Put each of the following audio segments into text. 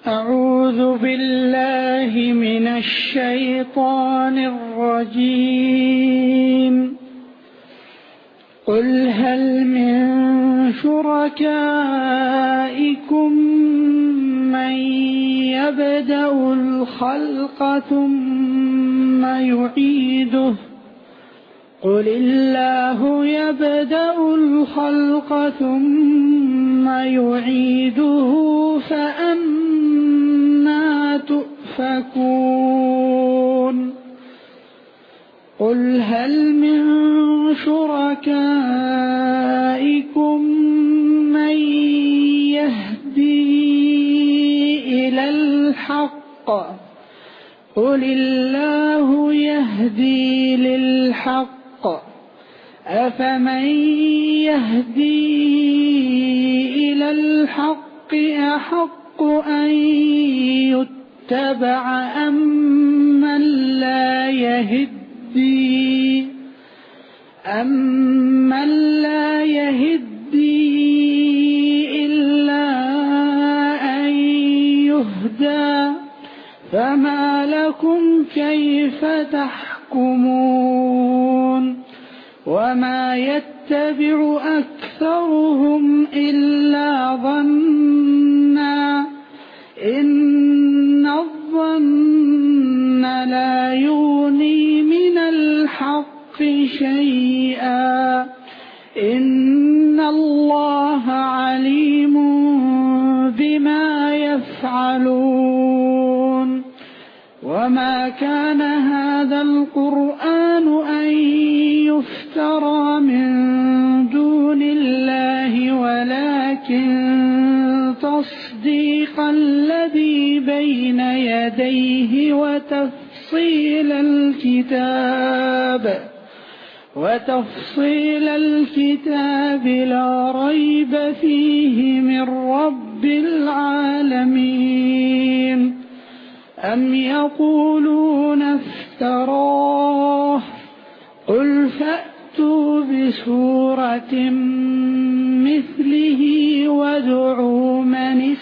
أعوذ بالله من الشيطان الرجيم. قل هل من شركائكم من يبدأ الخلق ثم يعيده قل الله يبدأ الخلق ثم يعيده فأنى تؤفكون. قل هل من شركائكم من يهدي إلى الحق قل الله يهدي للحق أفمن يهدي إلى الحق أحق أن يتبع أمن لا يهدي إلا أن يهدى فما لكم كيف تحكمون. وما يتبع أكثرهم إلا ظنا إن الظن لا يغني من الحق شيئا إن الله عليم بما يفعلون. وما كان هذا القرآن أن يفترى من دون الله ولكن تصديق الذي بين يديه وتفصيل الكتاب لا ريب فيه من رب العالمين. أم يقولون افتراه قل فأتوا بسورة مثله وادعوا من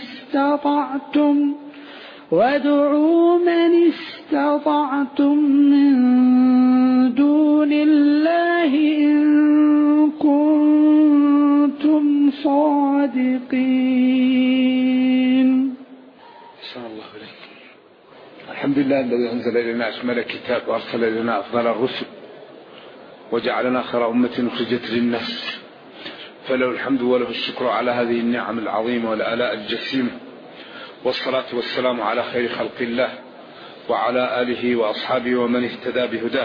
استطعتم من دون الله إن كنتم صادقين. أحسن الله إليك. الحمد لله الذي أنزل إلينا أشمل الكتاب وأرسل إلينا أفضل الرسل وجعلنا خير أمة أخرجت للناس، فله الحمد وله الشكر على هذه النعم العظيمة والآلاء الجسيمة، والصلاة والسلام على خير خلق الله وعلى آله وأصحابه ومن اهتدى بهداه.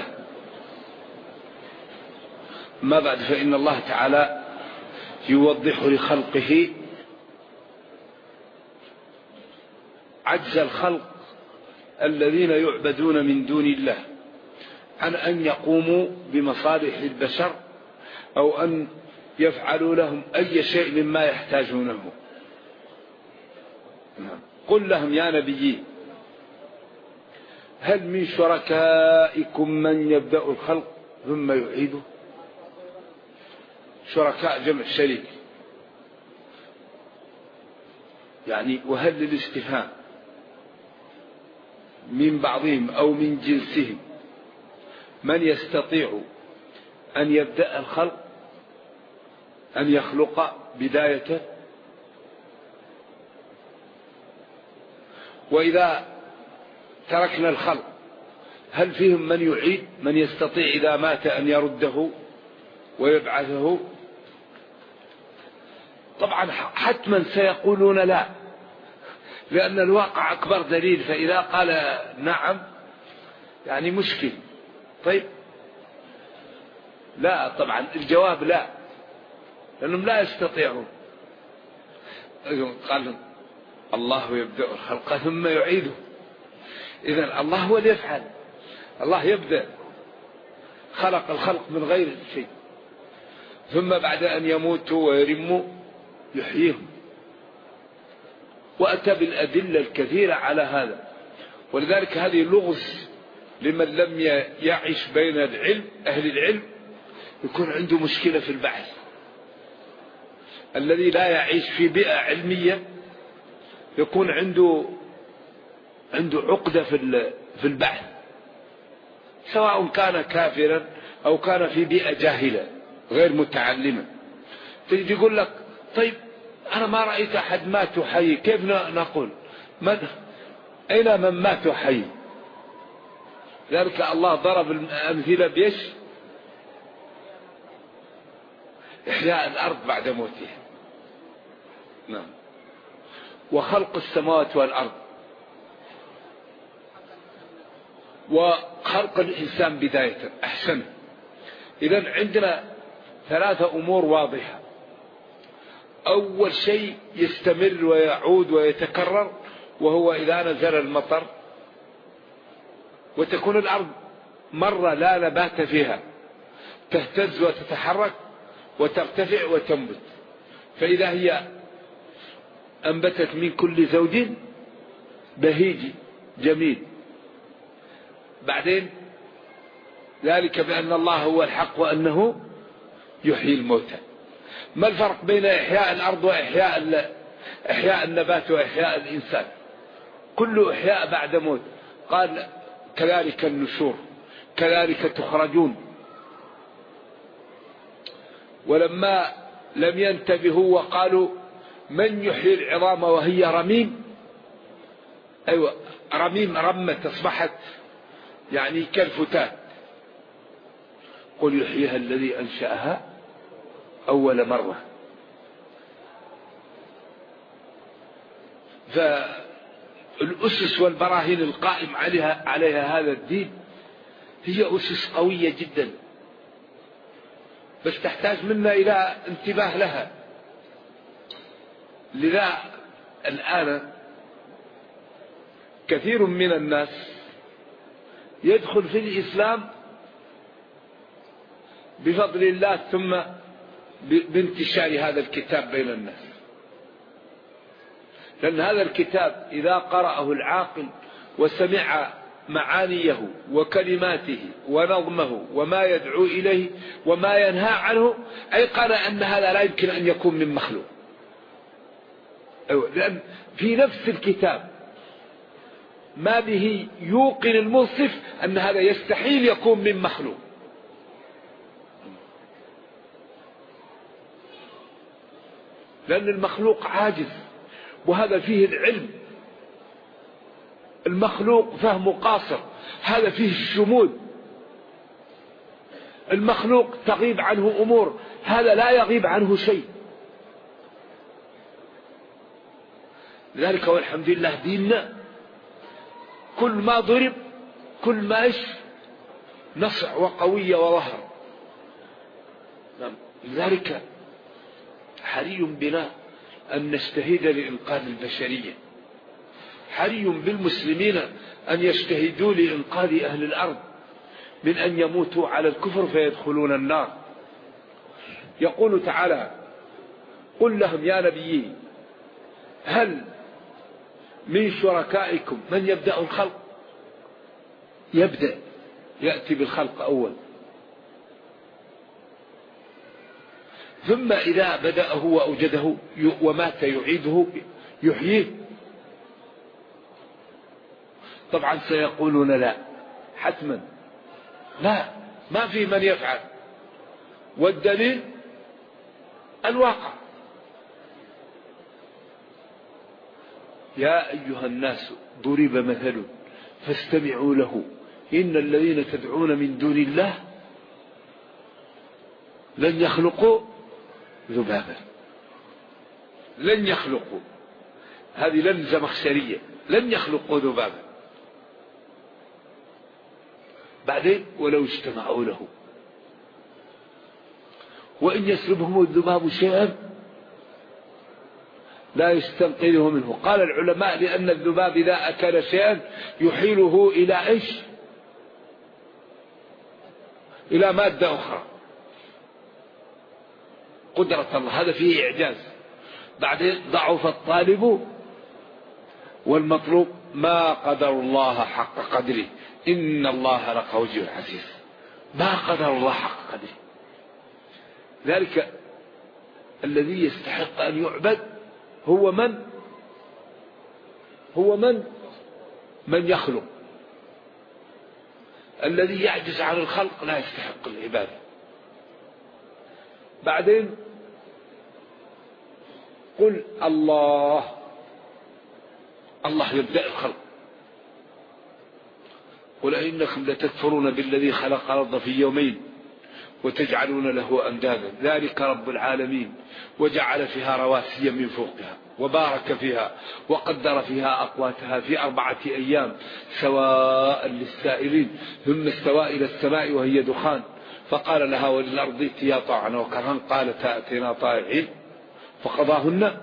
ما بعد، فإن الله تعالى يوضح لخلقه عجز الخلق الذين يعبدون من دون الله عن أن يقوموا بمصالح البشر أو أن يفعلوا لهم أي شيء مما يحتاجونه. قل لهم يا نبي هل من شركائكم من يبدأ الخلق ثم يعيده. شركاء جمع شريك، يعني وهل للاستفهام من بعضهم أو من جنسهم من يستطيع أن يبدأ الخلق، أن يخلق بدايته. وإذا تركنا الخلق هل فيهم من يعيد، من يستطيع إذا مات أن يرده ويبعثه؟ طبعا حتما سيقولون لا، لأن الواقع أكبر دليل. فإذا قال نعم يعني مشكل. طيب لا، طبعا الجواب لا، لأنهم لا يستطيعون. قال الله يبدأ الخلق ثم يعيده، إذن الله هو اللي يفعل. الله يبدأ، خلق الخلق من غير شيء، ثم بعد أن يموتوا ويرموا يحييهم، وأتى بالأدلة الكثيرة على هذا. ولذلك هذه لغز لمن لم يعيش بين أهل العلم، يكون عنده مشكلة في البحث. الذي لا يعيش في بيئة علمية يكون عنده عنده عقدة في البحث، سواء كان كافرا أو كان في بيئة جاهلة غير متعلمة. تجي يقول لك طيب أنا ما رأيت أحد مات حي، كيف نقول أين من مات حي؟ ذلك الله ضرب الأمثلة بيش إحياء الأرض بعد موتها. نعم. وخلق السماوات والأرض، وخلق الإنسان بداية. أحسن. إذن عندنا 3 أمور واضحة. أول شيء يستمر ويعود ويتكرر، وهو إذا نزل المطر وتكون الأرض مرة لا نبات فيها، تهتز وتتحرك وترتفع وتنبت، فإذا هي أنبتت من كل زوج بهيج جميل. بعدين ذلك بأن الله هو الحق وأنه يحيي الموتى. ما الفرق بين إحياء الأرض وإحياء النبات وإحياء الإنسان؟ كل إحياء بعد موت. قال كذلك النشور، كذلك تخرجون. ولما لم ينتبهوا وقالوا من يحيي العظام وهي رميم، أيوة رميم، رمت أصبحت يعني كالفتات. قل يحييها الذي أنشأها أول مرة. فالأسس والبراهين القائم عليها هذا الدين هي أسس قوية جدا، بس تحتاج منا إلى انتباه لها. لذا الآن كثير من الناس يدخل في الإسلام بفضل الله ثم بانتشار هذا الكتاب بين الناس، لأن هذا الكتاب إذا قرأه العاقل وسمع معانيه وكلماته ونظمه وما يدعو إليه وما ينهى عنه أيقن أن هذا لا يمكن أن يكون من مخلوق. لأن في نفس الكتاب ما به يوقن المنصف أن هذا يستحيل يكون من مخلوق. لأن المخلوق عاجز، وهذا فيه العلم. المخلوق فهمه قاصر، هذا فيه الشمول. المخلوق تغيب عنه أمور، هذا لا يغيب عنه شيء. لذلك والحمد لله ديننا كل ما ضرب كل ما نصع وقوية وظهر. لذلك حري بنا أن نجتهد لإنقاذ البشرية، حري بالمسلمين أن يجتهدوا لإنقاذ أهل الأرض من أن يموتوا على الكفر فيدخلون النار. يقول تعالى قل لهم يا نبي هل من شركائكم من يبدأ الخلق؟ يأتي بالخلق أول، ثم إذا بدأه وأوجده ومات يعيده يحييه. طبعا سيقولون لا، حتما لا، ما في من يفعل، والدليل الواقع. يا أيها الناس ضرب مثل فاستمعوا له إن الذين تدعون من دون الله لن يخلقوا ذبابا. لن يخلقوا، هذه لن زمخشرية، لن يخلقوا ذبابا. بعدين ولو اجتمعوا له وإن يسلبهم الذباب شيئا لا يستنقذه منه. قال العلماء لأن الذباب إذا أكل شيئا يحيله إلى إيش؟ إلى مادة أخرى. قدرة الله، هذا فيه إعجاز. بعدين ضعف الطالب والمطلوب، ما قدر الله حق قدره إن الله لقوي عزيز. ما قدر الله حق قدره. ذلك الذي يستحق أن يعبد هو من من يخلق. الذي يعجز عن الخلق لا يستحق العبادة. بعدين قل الله يبدأ الخلق. قل إنكم لتكفرون بالذي خلق الأرض في يومين وتجعلون له أندادا ذلك رب العالمين وجعل فيها رواسي من فوقها وبارك فيها وقدر فيها أقواتها في 4 أيام سواء للسائلين ثم استوى إلى السماء وهي دخان فقال لها وللأرض ائتيا طوعا وكرها قالتا أتينا طائعين فقضاهن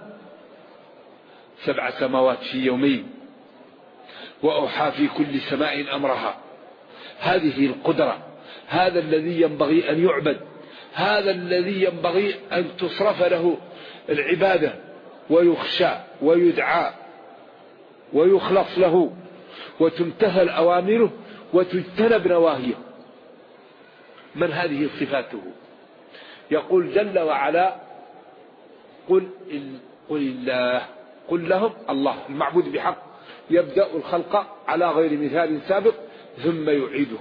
7 سماوات في يومين وأوحى في كل سماء أمرها. هذه القدرة، هذا الذي ينبغي أن يعبد، هذا الذي ينبغي أن تصرف له العبادة ويخشى ويدعى ويخلص له وتمتثل أوامره وتجتنب نواهيه. من هذه صفاته؟ يقول جل وعلا قل الله، قل لهم الله المعبود بحق يبدأ الخلق على غير مثال سابق ثم يعيده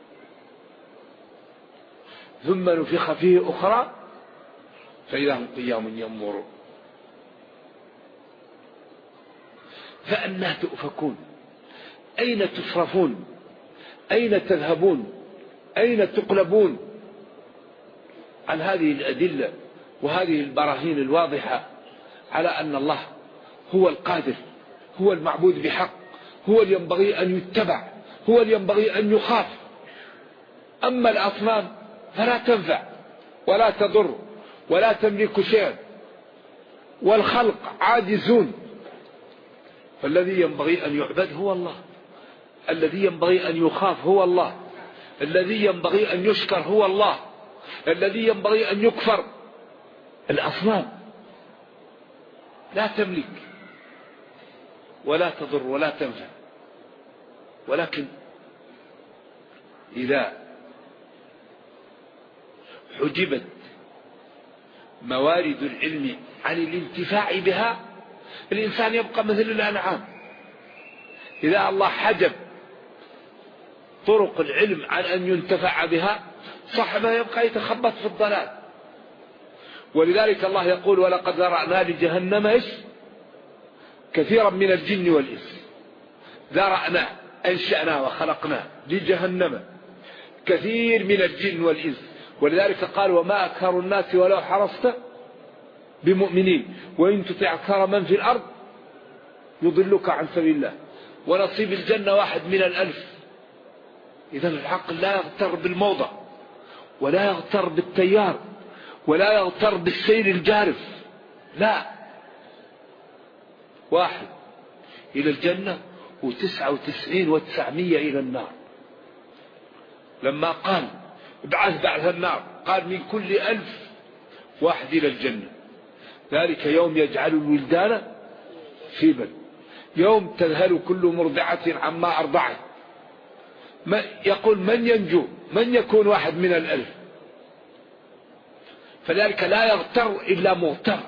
ثم نفخ فيه أخرى فإذا هم قيام ينظرون. فأنى تؤفكون؟ أين تصرفون؟ أين تذهبون؟ أين تقلبون عن هذه الأدلة وهذه البراهين الواضحة على أن الله هو القادر، هو المعبود بحق، هو اللي ينبغي أن يتبع، هو اللي ينبغي أن يخاف. أما الأصنام فلا تنفع ولا تضر ولا تملك شيئا والخلق عاجزون. فالذي ينبغي أن يعبد هو الله، الذي ينبغي أن يخاف هو الله، الذي ينبغي أن يشكر هو الله، الذي ينبغي أن يكفر. الأصنام لا تملك ولا تضر ولا تنفع. ولكن إذا حجبت موارد العلم عن الانتفاع بها الإنسان يبقى مثل الأنعام. إذا الله حجب طرق العلم عن أن ينتفع بها صاحبها يبقى يتخبط في الضلال. ولذلك الله يقول ولقد ذرأنا لجهنم كثيرا من الجن والإنس. ذرأنا أنشأنا وخلقنا لجهنم كثير من الجن والإنس. ولذلك قال وما أكثر الناس ولو حرصت بمؤمنين وإن تطع أكثر من في الأرض يضلك عن سبيل الله ونصيب الجنة 1 من 1000. إذن العقل لا يغتر بالموضة ولا يغتر بالتيار ولا يغتر بالسير الجارف. لا، 1 إلى الجنة و99 إلى النار. لما قال بعث النار قال من كل 1000 1 إلى الجنة. ذلك يوم يجعل الولدان شيبا يوم تذهل كل مرضعة عما أرضعت. يقول من ينجو؟ من يكون 1 من 1000؟ فذلك لا يغتر إلا مغتر.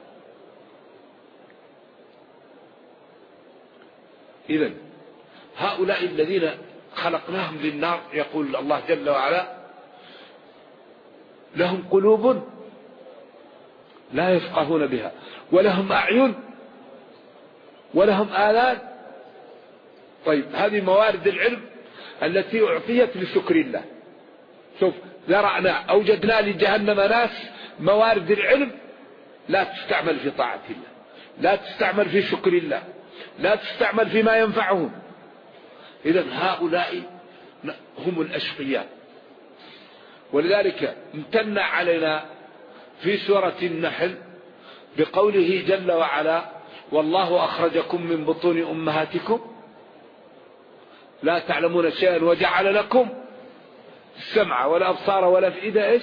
إذن هؤلاء الذين خلقناهم للنار يقول الله جل وعلا لهم قلوب لا يفقهون بها ولهم أعين ولهم آذان. طيب هذه موارد العلم التي أعطيت لشكر الله. شوف ذرعنا أوجدنا لجهنم ناس موارد العلم لا تستعمل في طاعة الله، لا تستعمل في شكر الله، لا تستعمل فيما ينفعهم. إذن هؤلاء هم الأشقياء. ولذلك امتن علينا في سورة النحل بقوله جل وعلا والله أخرجكم من بطون أمهاتكم لا تعلمون شيئا وجعل لكم السمع والأبصار والأفئدة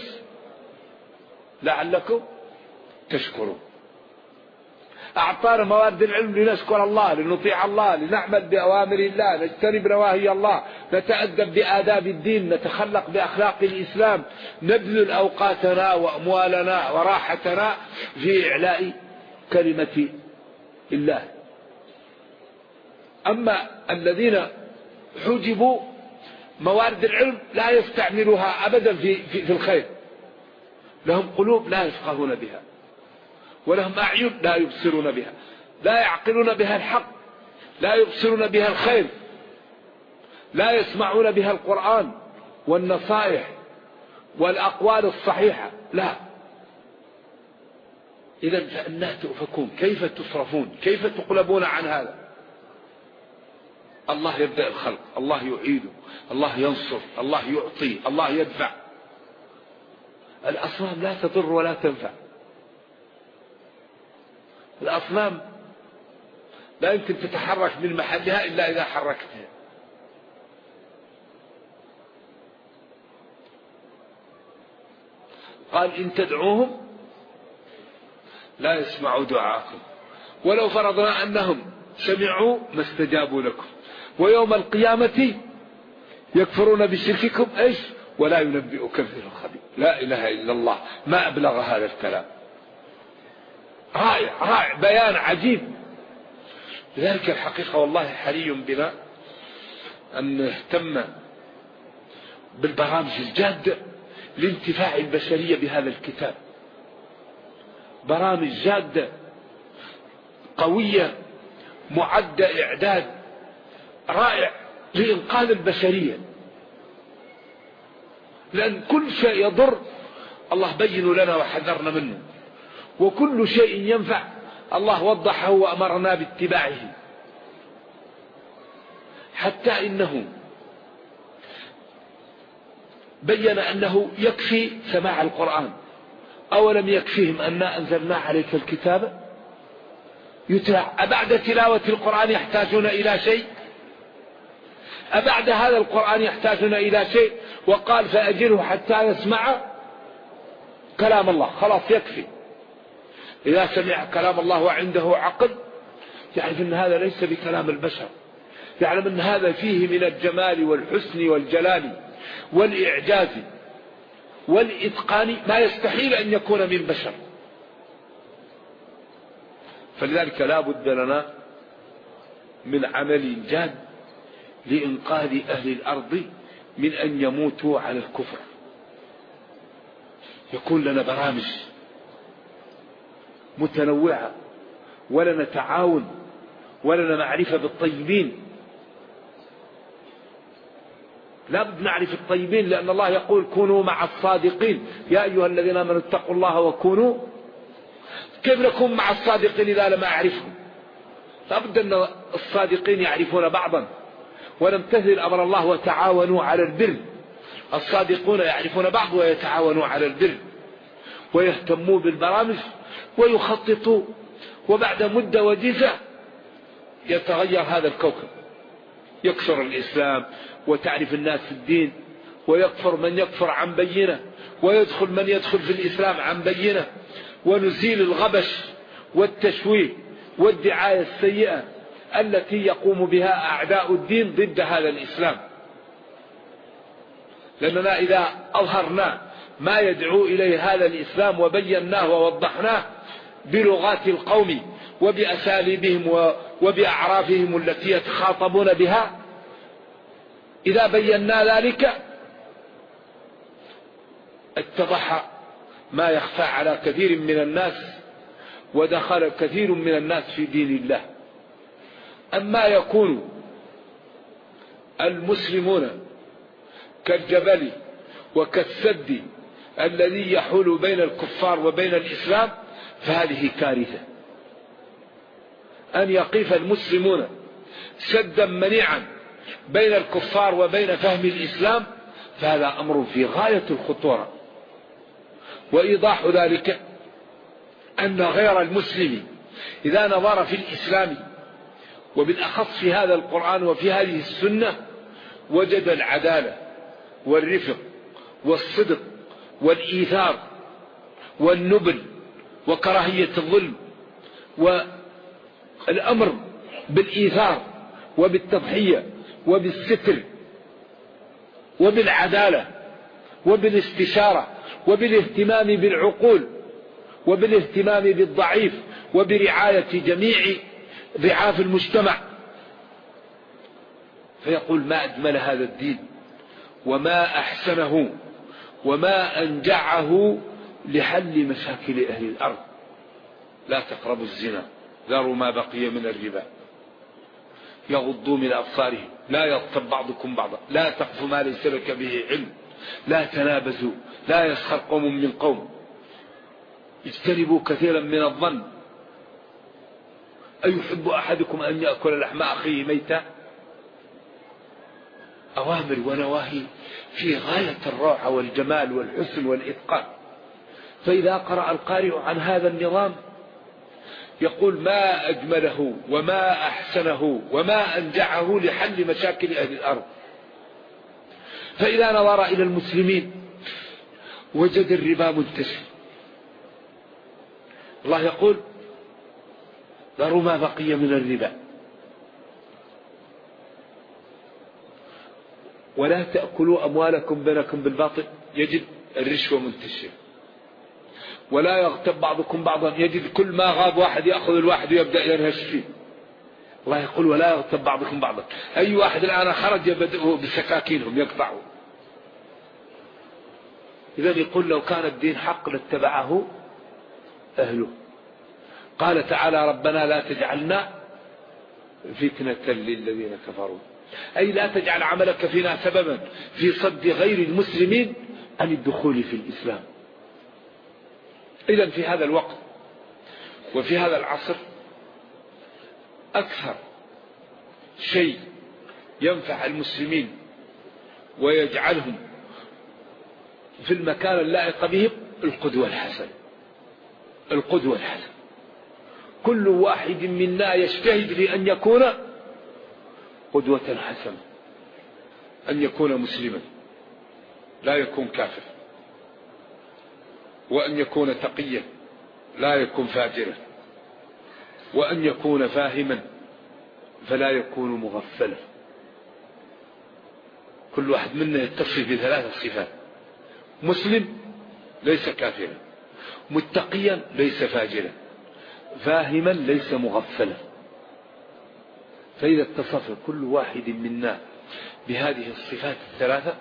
لعلكم تشكرون. أعطانا موارد العلم لنشكر الله، لنطيع الله، لنعمل بأوامر الله، نجتنب نواهي الله، نتأدب بآداب الدين، نتخلق بأخلاق الإسلام، نبذل أوقاتنا وأموالنا وراحتنا في إعلاء كلمة الله. أما الذين حجبوا موارد العلم لا يستعملوها أبدا في الخير. لهم قلوب لا يفقهون بها، ولهم أعين لا يبصرون بها، لا يعقلون بها الحق، لا يبصرون بها الخير، لا يسمعون بها القرآن والنصائح والأقوال الصحيحة. لا. إذن فأنا تؤفكون؟ كيف تصرفون؟ كيف تقلبون عن هذا؟ الله يبدأ الخلق، الله يعيده، الله ينصر، الله يعطي، الله يدفع. الأصنام لا تضر ولا تنفع. الأصنام لا يمكن تتحرك من محلها إلا إذا حركتها. قال إن تدعوهم لا يسمعوا دعاءكم ولو فرضنا أنهم سمعوا ما استجابوا لكم ويوم القيامة يكفرون بشرككم إيش ولا ينبئك مثل خبير. لا إله إلا الله، ما أبلغ هذا الكلام. رائع رائع، بيان عجيب. لذلك الحقيقة والله حري بنا أن نهتم بالبرامج الجادة لانتفاع البشرية بهذا الكتاب. برامج جادة قوية معدة إعداد رائع لإنقاذ البشرية، لأن كل شيء يضر الله بين لنا وحذرنا منه، وكل شيء ينفع الله وضحه وأمرنا باتباعه. حتى إنه بين أنه يكفي سماع القرآن. أولم يكفيهم أننا أنزلنا عليك الكتاب يتلى؟ أبعد تلاوة القرآن يحتاجون إلى شيء؟ أبعد هذا القرآن يحتاجون إلى شيء؟ وقال فأجله حتى يسمع كلام الله. خلاص يكفي. إذا سمع كلام الله وعنده عقل يعرف أن هذا ليس بكلام البشر، يعلم أن هذا فيه من الجمال والحسن والجلال والإعجاز والإتقان ما يستحيل أن يكون من بشر. فلذلك لا بد لنا من عمل جاد لإنقاذ أهل الأرض من أن يموتوا على الكفر. يكون لنا برامج متنوعة، ولنا تعاون، ولنا معرفة بالطيبين. لا بد نعرف الطيبين، لأن الله يقول كونوا مع الصادقين يا أيها الذين آمنوا اتقوا الله وكونوا. كيف نكون مع الصادقين إذا لم أعرفهم؟ لا بد أن الصادقين يعرفون بعضا ونمتثل أمر الله وتعاونوا على البر. الصادقون يعرفون بعض ويتعاونوا على البر ويهتموا بالبرامج ويخططوا، وبعد مدة وجيزة يتغير هذا الكوكب، يكثر الإسلام وتعرف الناس الدين، ويكفر من يكفر عن بينة، ويدخل من يدخل في الإسلام عن بينة، ونزيل الغبش والتشويه والدعاية السيئة التي يقوم بها أعداء الدين ضد هذا الإسلام. لأننا إذا أظهرنا ما يدعو إليه هذا الإسلام وبيناه ووضحناه بلغات القوم وبأساليبهم وبأعرافهم التي يتخاطبون بها، إذا بينا ذلك اتضح ما يخفى على كثير من الناس، ودخل كثير من الناس في دين الله. أما يكون المسلمون كالجبل وكالسد الذي يحول بين الكفار وبين الإسلام فهذه كارثة. أن يقف المسلمون سدا منيعا بين الكفار وبين فهم الإسلام فهذا أمر في غاية الخطورة. وإيضاح ذلك أن غير المسلم إذا نظر في الإسلام وبالأخص في هذا القرآن وفي هذه السنة وجد العدالة والرفق والصدق والإيثار والنبل وكراهية الظلم والأمر بالإيثار وبالتضحية وبالستر وبالعدالة وبالاستشارة وبالاهتمام بالعقول وبالاهتمام بالضعيف وبرعاية جميع ضعاف المجتمع. فيقول ما أجمل هذا الدين وما أحسنه وما أنجعه لحل مشاكل أهل الأرض. لا تقربوا الزنا، ذروا ما بقي من الربا، يغضوا من أبصارهم، لا يغتب بعضكم بعضا، لا تقف ما ليس لك به علم، لا تنابزوا، لا يسخر قوم من قوم، اجتنبوا كثيرا من الظن، أيحب أحدكم أن يأكل لحم أخيه ميتا. أوامر ونواهي في غاية الروعة والجمال والحسن والإتقان. فإذا قرأ القارئ عن هذا النظام يقول ما أجمله وما أحسنه وما أنجعه لحل مشاكل أهل الأرض. فإذا نظر إلى المسلمين وجد الربا منتشر. الله يقول ذروا ما بقي من الربا ولا تأكلوا أموالكم بينكم بالباطل، يجد الرشوة منتشرة. ولا يغتب بعضكم بعضا، يجد كل ما غاب واحد يأخذ الواحد ويبدأ ينهش فيه. الله يقول ولا يغتب بعضكم بعضا، أي واحد الآن خرج يبدأ بسكاكينهم يقطعوا. إذا يقول لو كان الدين حق لاتبعه أهله. قال تعالى ربنا لا تجعلنا فتنة للذين كفروا، أي لا تجعل عملك فينا سببا في صد غير المسلمين عن الدخول في الإسلام. إذن في هذا الوقت وفي هذا العصر أكثر شيء ينفع المسلمين ويجعلهم في المكان اللائق بهم القدوة الحسنة. القدوة الحسنة، كل واحد منا يجتهد لأن يكون قدوة حسنة، أن يكون مسلما لا يكون كافر، وأن يكون تقيا لا يكون فاجرا، وأن يكون فاهما فلا يكون مغفلا. كل واحد منا يتصف بثلاث صفات: مسلم ليس كافرا، متقيا ليس فاجرا، فاهما ليس مغفلا. فإذا اتصف كل واحد منا بهذه الصفات الثلاثة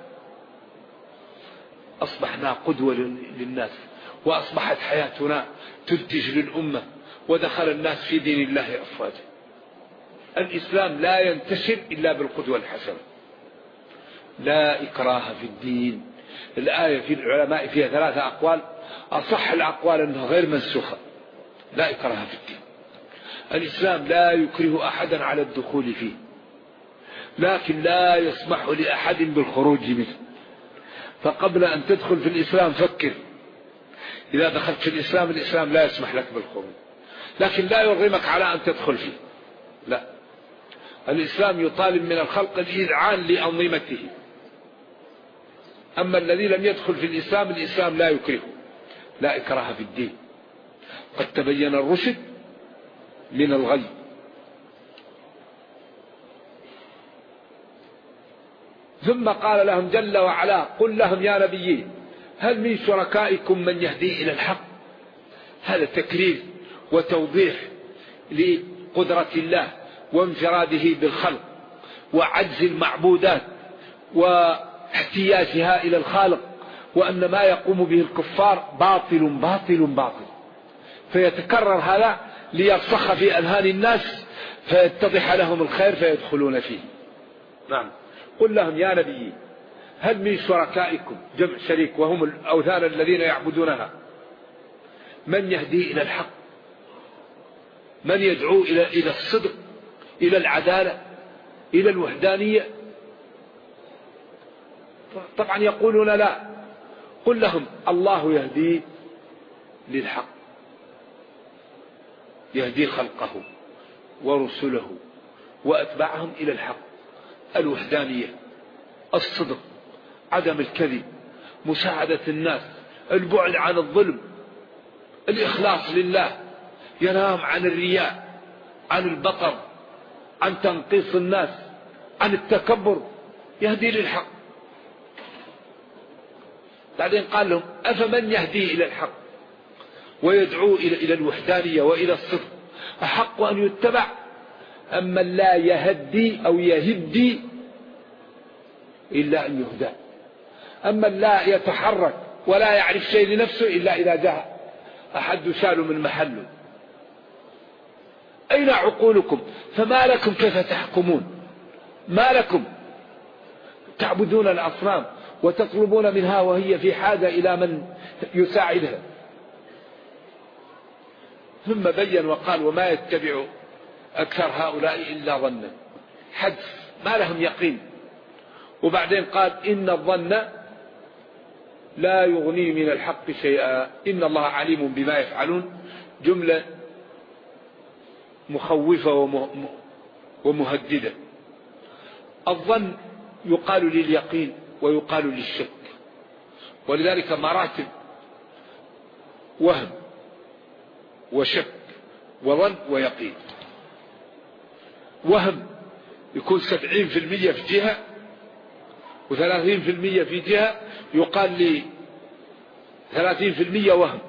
أصبحنا قدوة للناس، وأصبحت حياتنا تنتج للأمة، ودخل الناس في دين الله أفواجا. الإسلام لا ينتشر إلا بالقدوة الحسنة. لا إكراه في الدين. الآية في العلماء فيها ثلاثة أقوال، أصح الأقوال أنها غير منسوخة. لا إكراه في الدين. الإسلام لا يكره أحدا على الدخول فيه، لكن لا يسمح لأحد بالخروج منه. فقبل أن تدخل في الإسلام فكر. إذا دخلت في الإسلام، الإسلام لا يسمح لك بالخروج، لكن لا يرغمك على أن تدخل فيه. لا، الإسلام يطالب من الخلق الإذعان لأنظمته. أما الذي لم يدخل في الإسلام، الإسلام لا يكرهه. لا إكراه في الدين، قد تبين الرشد من الغي. ثم قال لهم جل وعلا قل لهم يا نبي هل من شركائكم من يهدي إلى الحق. هذا تكرير وتوضيح لقدرة الله وانفراده بالخلق وعجز المعبودات واحتياجها إلى الخالق، وأن ما يقوم به الكفار باطل باطل باطل. فيتكرر هذا ليرسخ في أذهان الناس فيتضح لهم الخير فيدخلون فيه. نعم، قل لهم يا نبي هل من شركائكم، جمع شريك وهم الأوثان الذين يعبدونها، من يهدي إلى الحق، من يدعو إلى الصدق، إلى العدالة، إلى الوحدانية. طبعا يقولون لا. قل لهم الله يهدي للحق، يهدي خلقه ورسله وأتباعهم إلى الحق: الوحدانية، الصدق، عدم الكذب، مساعدة الناس، البعد عن الظلم، الإخلاص لله، ينام عن الرياء، عن البطر، عن تنقيص الناس، عن التكبر، يهدي للحق. بعدين قال لهم أفمن يهدي إلى الحق ويدعو إلى الوحدانية وإلى الصدق أحق أن يتبع أم من لا يهدي أو يهدي إلا أن يهدى. أما لا يتحرك ولا يعرف شيء لنفسه إلا إذا جاء أحد شال من محله. أين عقولكم؟ فما لكم كيف تحكمون؟ ما لكم تعبدون الأصنام وتطلبون منها وهي في حاجة إلى من يساعدها. ثم بين وقال وما يتبع أكثر هؤلاء إلا ظنا، حدث ما لهم يقين. وبعدين قال إن الظن لا يغني من الحق شيئا إن الله عليم بما يفعلون، جملة مخوفة ومهددة. الظن يقال لليقين ويقال للشك، ولذلك مراتب: وهم وشك وظن ويقين. وهم يكون 70% في جهة و30% في جهة، يقال لي 30% وهم.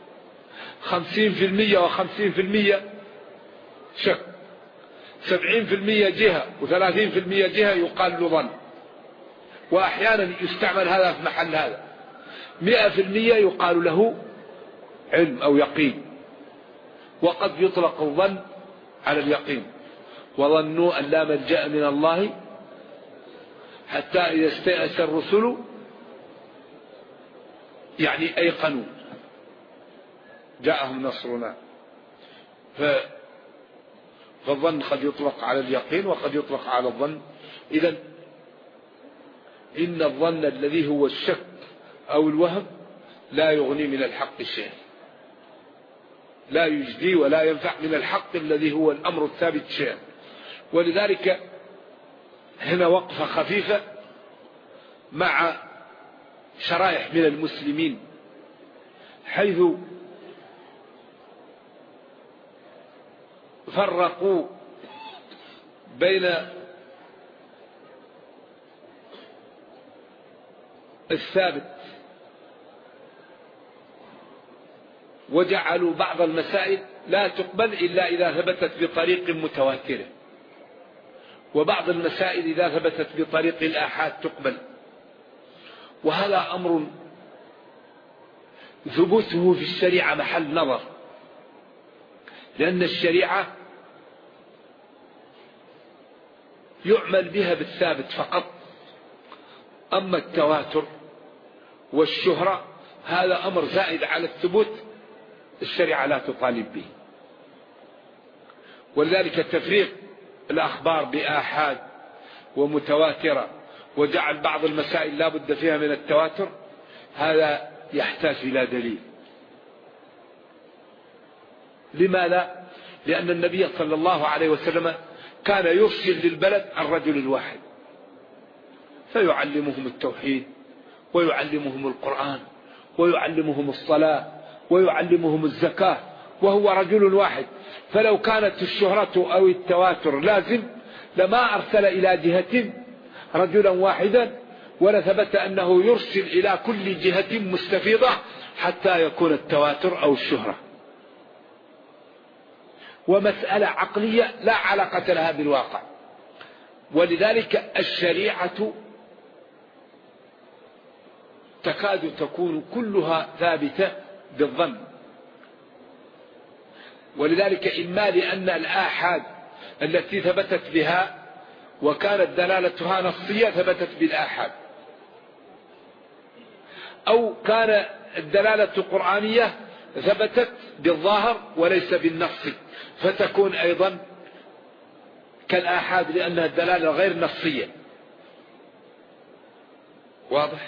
50% و50% شك. 70% جهة و30% جهة يقال له ظن. وأحيانا يستعمل هذا في محل هذا. 100% يقال له علم أو يقين. وقد يطلق الظن على اليقين. وظنوا أن لا ملجأ من الله حتى إذا استيأس الرسل، يعني أيقنوا جاءهم نصرنا. فالظن قد يطلق على اليقين وقد يطلق على الظن. إذن إن الظن الذي هو الشك أو الوهم لا يغني من الحق شيء، لا يجدي ولا ينفع من الحق الذي هو الأمر الثابت شيئا. ولذلك هنا وقفة خفيفة مع شرائح من المسلمين، حيث فرقوا بين الثابت وجعلوا بعض المسائل لا تقبل إلا إذا ثبتت بطريق متواتر، وبعض المسائل إذا ثبتت بطريق الآحاد تقبل. وهذا أمر ثبوته في الشريعة محل نظر، لأن الشريعة يعمل بها بالثابت فقط. أما التواتر والشهرة هذا أمر زائد على الثبوت، الشريعة لا تطالب به. ولذلك تفريق الأخبار بآحاد ومتواترة وجعل بعض المسائل لا بد فيها من التواتر، هذا يحتاج إلى دليل. لماذا؟ لأن النبي صلى الله عليه وسلم كان يرسل للبلد الرجل الواحد فيعلمهم التوحيد ويعلمهم القرآن ويعلمهم الصلاة ويعلمهم الزكاة، وهو رجل واحد. فلو كانت الشهرة أو التواتر لازم لما أرسل إلى جهة رجلا واحدا، ولثبت أنه يرسل إلى كل جهة مستفيضة حتى يكون التواتر أو الشهرة. ومسألة عقلية لا علاقة لها بالواقع. ولذلك الشريعة تكاد تكون كلها ثابتة بالظن. ولذلك إما لأن الآحاد التي ثبتت بها وكانت دلالتها نصية ثبتت بالآحاد، أو كان الدلالة قرآنية ثبتت بالظاهر وليس بالنص، فتكون أيضا كالآحاد لأنها الدلالة غير نصية. واضح؟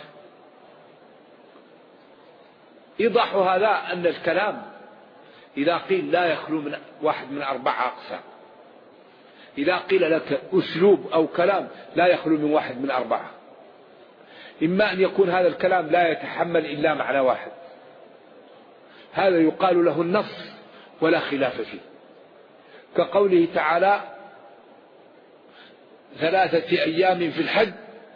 إيضاح هذا أن الكلام إذا قيل لا يخلو من واحد من 4 أقسام. إذا قيل لك أسلوب أو كلام لا يخلو من واحد من 4. إما أن يكون هذا الكلام لا يتحمل إلا معنى واحد، هذا يقال له النص ولا خلاف فيه، كقوله تعالى 3 أيام في الحج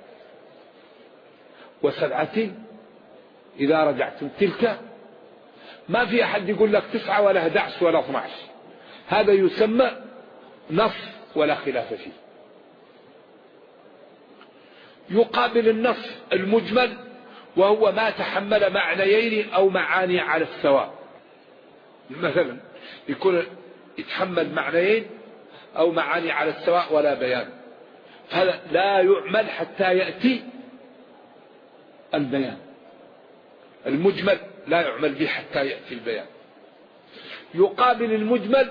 و7 إذا رجعتم. تلك ما في أحد يقول لك 9 ولا 11 ولا 12، هذا يسمى نص ولا خلاف فيه. يقابل النص المجمل وهو ما تحمل معنيين أو معاني على السواء. مثلا يكون يتحمل معنيين أو معاني على السواء ولا بيان، هذا لا يعمل حتى يأتي البيان. المجمل لا يعمل به حتى يأتي البيان. يقابل المجمل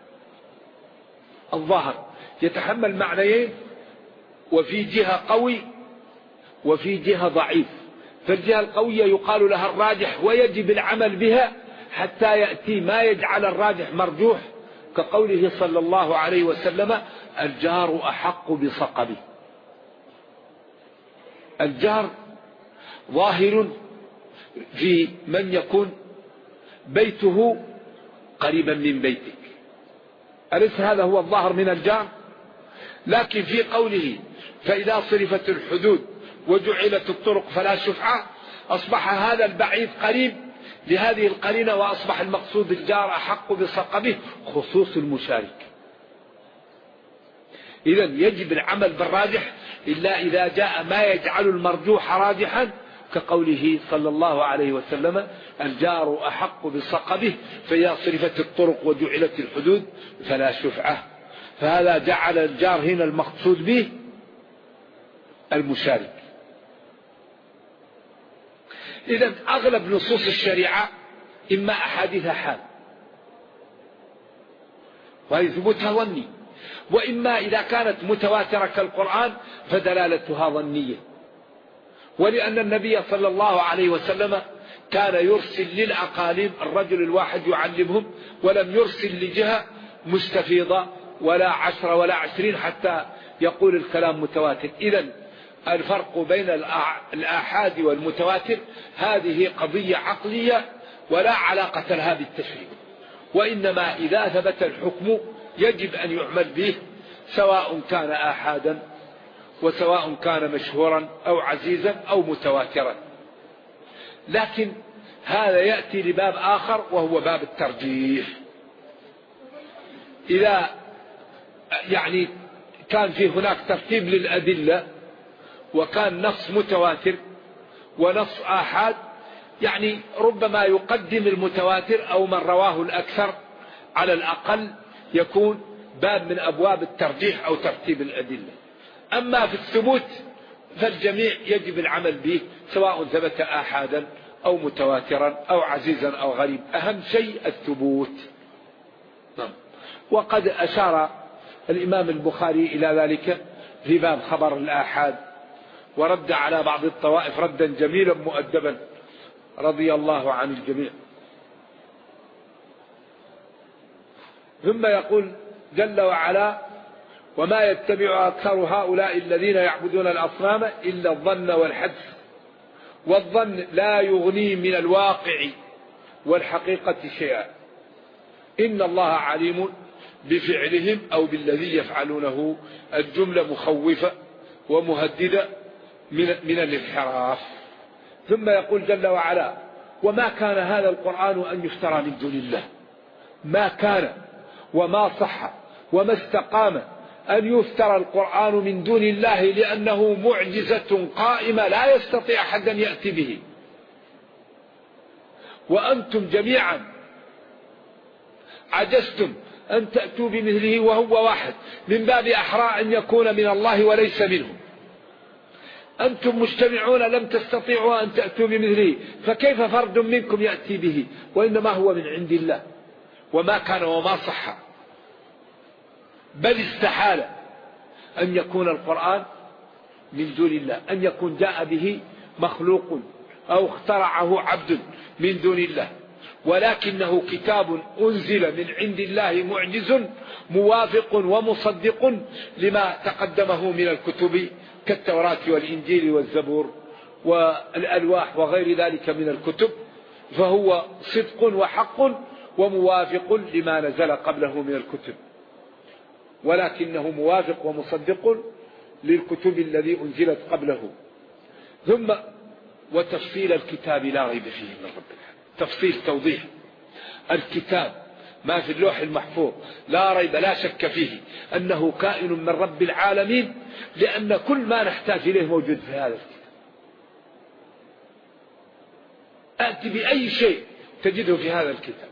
الظاهر، يتحمل معنيين وفي جهة قوي وفي جهة ضعيف، فالجهة القوية يقال لها الراجح ويجب العمل بها حتى يأتي ما يجعل الراجح مرجوح، كقوله صلى الله عليه وسلم: الجار أحق بصقبه. الجار ظاهر في من يكون بيته قريبا من بيتك، أليس هذا هو الظاهر من الجار؟ لكن في قوله: فإذا صرفت الحدود وجعلت الطرق فلا شفعة، أصبح هذا البعيد قريب لهذه القرينة، وأصبح المقصود الجار أحق بصقبه، خصوص المشارك. إذن يجب العمل بالراجح إلا إذا جاء ما يجعل المرجوح راجحا، كقوله صلى الله عليه وسلم: الجار أحق بصقبه فإذا صرفت الطرق وجعلت الحدود فلا شفعة. فهذا جعل الجار هنا المقصود به المشارك. إذن أغلب نصوص الشريعة إما أحاديث حال وهي ثبوتها ظني، وإما إذا كانت متواترة كالقرآن فدلالتها ظنية. ولأن النبي صلى الله عليه وسلم كان يرسل للأقاليم الرجل الواحد يعلمهم، ولم يرسل لجهة مستفيضة ولا 10 ولا 20 حتى يقول الكلام متواتر. إذن الفرق بين الآحاد والمتواتر هذه قضية عقلية ولا علاقة لها بالتشريع، وإنما إذا ثبت الحكم يجب أن يعمل به، سواء كان آحادا وسواء كان مشهورا أو عزيزا أو متواترا. لكن هذا يأتي لباب آخر وهو باب الترجيح. إذا يعني كان في هناك ترتيب للأدلة وكان نص متواتر ونص آحاد، يعني ربما يقدم المتواتر أو من رواه الأكثر على الأقل، يكون باب من أبواب الترجيح أو ترتيب الأدلة. أما في الثبوت فالجميع يجب العمل به، سواء ثبت آحادا أو متواترا أو عزيزا أو غريب، أهم شيء الثبوت. وقد أشار الإمام البخاري إلى ذلك في باب خبر الآحاد، ورد على بعض الطوائف ردا جميلا مؤدبا رضي الله عن الجميع. ثم يقول جل وعلا: وما يتبع أكثر هؤلاء الذين يعبدون الأصنام إلا الظن والحدس، والظن لا يغني من الواقع والحقيقة شيئا، إن الله عليم بفعلهم أو بالذي يفعلونه. الجملة مخوفة ومهددة من الانحراف. ثم يقول جل وعلا: وما كان هذا القرآن أن يفترى من دون الله. ما كان وما صح وما استقام أن يفترى القرآن من دون الله، لأنه معجزة قائمة لا يستطيع أحد أن يأتي به، وأنتم جميعا عجزتم أن تأتوا بمثله وهو واحد، من باب أحرى أن يكون من الله وليس منه. أنتم مجتمعون لم تستطيعوا أن تأتوا بمثله، فكيف فرد منكم يأتي به؟ وإنما هو من عند الله. وما كان وما صح، بل استحال أن يكون القرآن من دون الله، أن يكون جاء به مخلوق أو اخترعه عبد من دون الله، ولكنه كتاب أنزل من عند الله معجز موافق ومصدق لما تقدمه من الكتب كالتوراة والإنجيل والزبور والألواح وغير ذلك من الكتب، فهو صدق وحق وموافق لما نزل قبله من الكتب، ولكنه موافق ومصدق للكتب الذي أنزلت قبله. ثم وتفصيل الكتاب لا ريب فيه من رب العالمين. تفصيل توضيح الكتاب ما في اللوح المحفوظ لا ريب لا شك فيه أنه كائن من رب العالمين، لأن كل ما نحتاج إليه موجود في هذا الكتاب. أتي بأي شيء تجده في هذا الكتاب،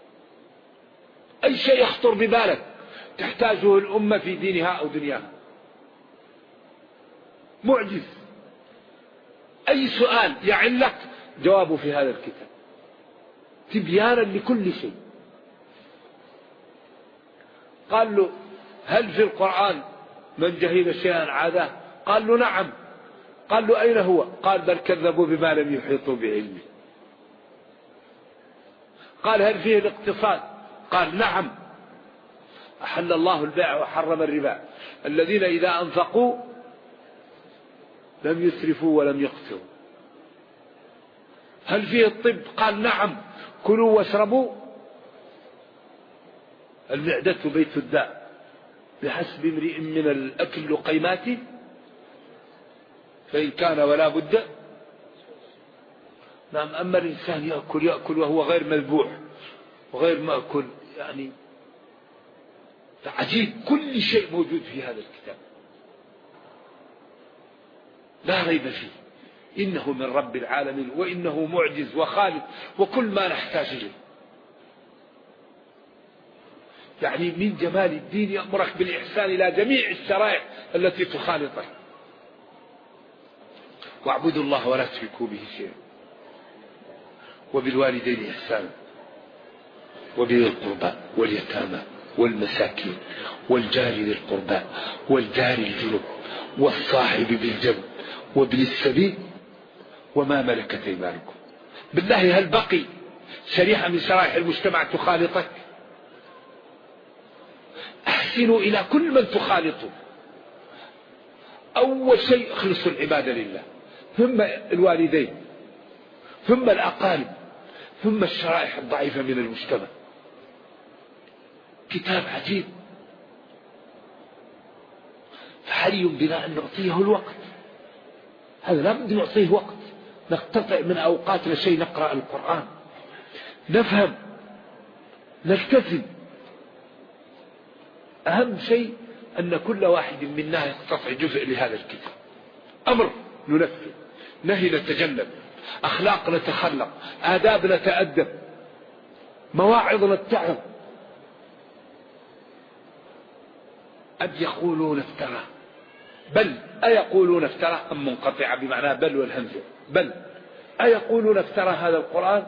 أي شيء يخطر ببالك تحتاجه الأمة في دينها أو دنياها، معجز. أي سؤال يعلق جوابه في هذا الكتاب، تبيانا لكل شيء. قال له: هل في القرآن من جهل شيئا عاده؟ قال له: نعم. قال له: أين هو؟ قال: بل كذبوا بما لم يحيطوا بعلمه. قال: هل فيه الاقتصاد؟ قال: نعم. أحل الله البيع وحرم الربا، الذين إذا أنفقوا لم يسرفوا ولم يقتروا. هل فيه الطب؟ قال: نعم. كلوا واشربوا، المعدة بيت الداء، بحسب امرئ من الأكل لقيمات، فإن كان ولا بد. نعم. أما الإنسان يأكل وهو غير مذبوح وغير مأكل، يعني عجيب. كل شيء موجود في هذا الكتاب لا ريب فيه، إنه من رب العالمين، وإنه معجز وخالد وكل ما نحتاج إليه. يعني من جمال الدين يأمرك بالإحسان إلى جميع الشرائع التي تخالطه. واعبدوا الله ولا تشركوا به شيئا، وبالوالدين إحسانا، وبذي القربى واليتامى والمساكين والجار ذي القربى والجار الجنب والصاحب بالجنب وابن السبيل وما ملكت أيمانكم. بالله هل بقي شريحة من شرائح المجتمع تخالطك؟ أحسنوا إلى كل من تخالطوا. أول شيء اخلصوا العبادة لله، ثم الوالدين، ثم الأقارب، ثم الشرائح الضعيفة من المجتمع. كتاب عجيب، فحري بنا أن نعطيه الوقت. هذا لا بد نعطيه وقت، نقتطع من أوقاتنا شيء، نقرأ القرآن، نفهم، نلتزم. أهم شيء أن كل واحد منا يقتطع جزء لهذا الكتاب. أمر ننفذ، نهي نتجنب، أخلاق نتخلق، آداب نتأدب، مواعظ نتعظ. أم يقولون افترى؟ بل أيقولون افترى أم منقطعة بمعنى بل والهمزة. بل أيقولون افترى هذا القرآن؟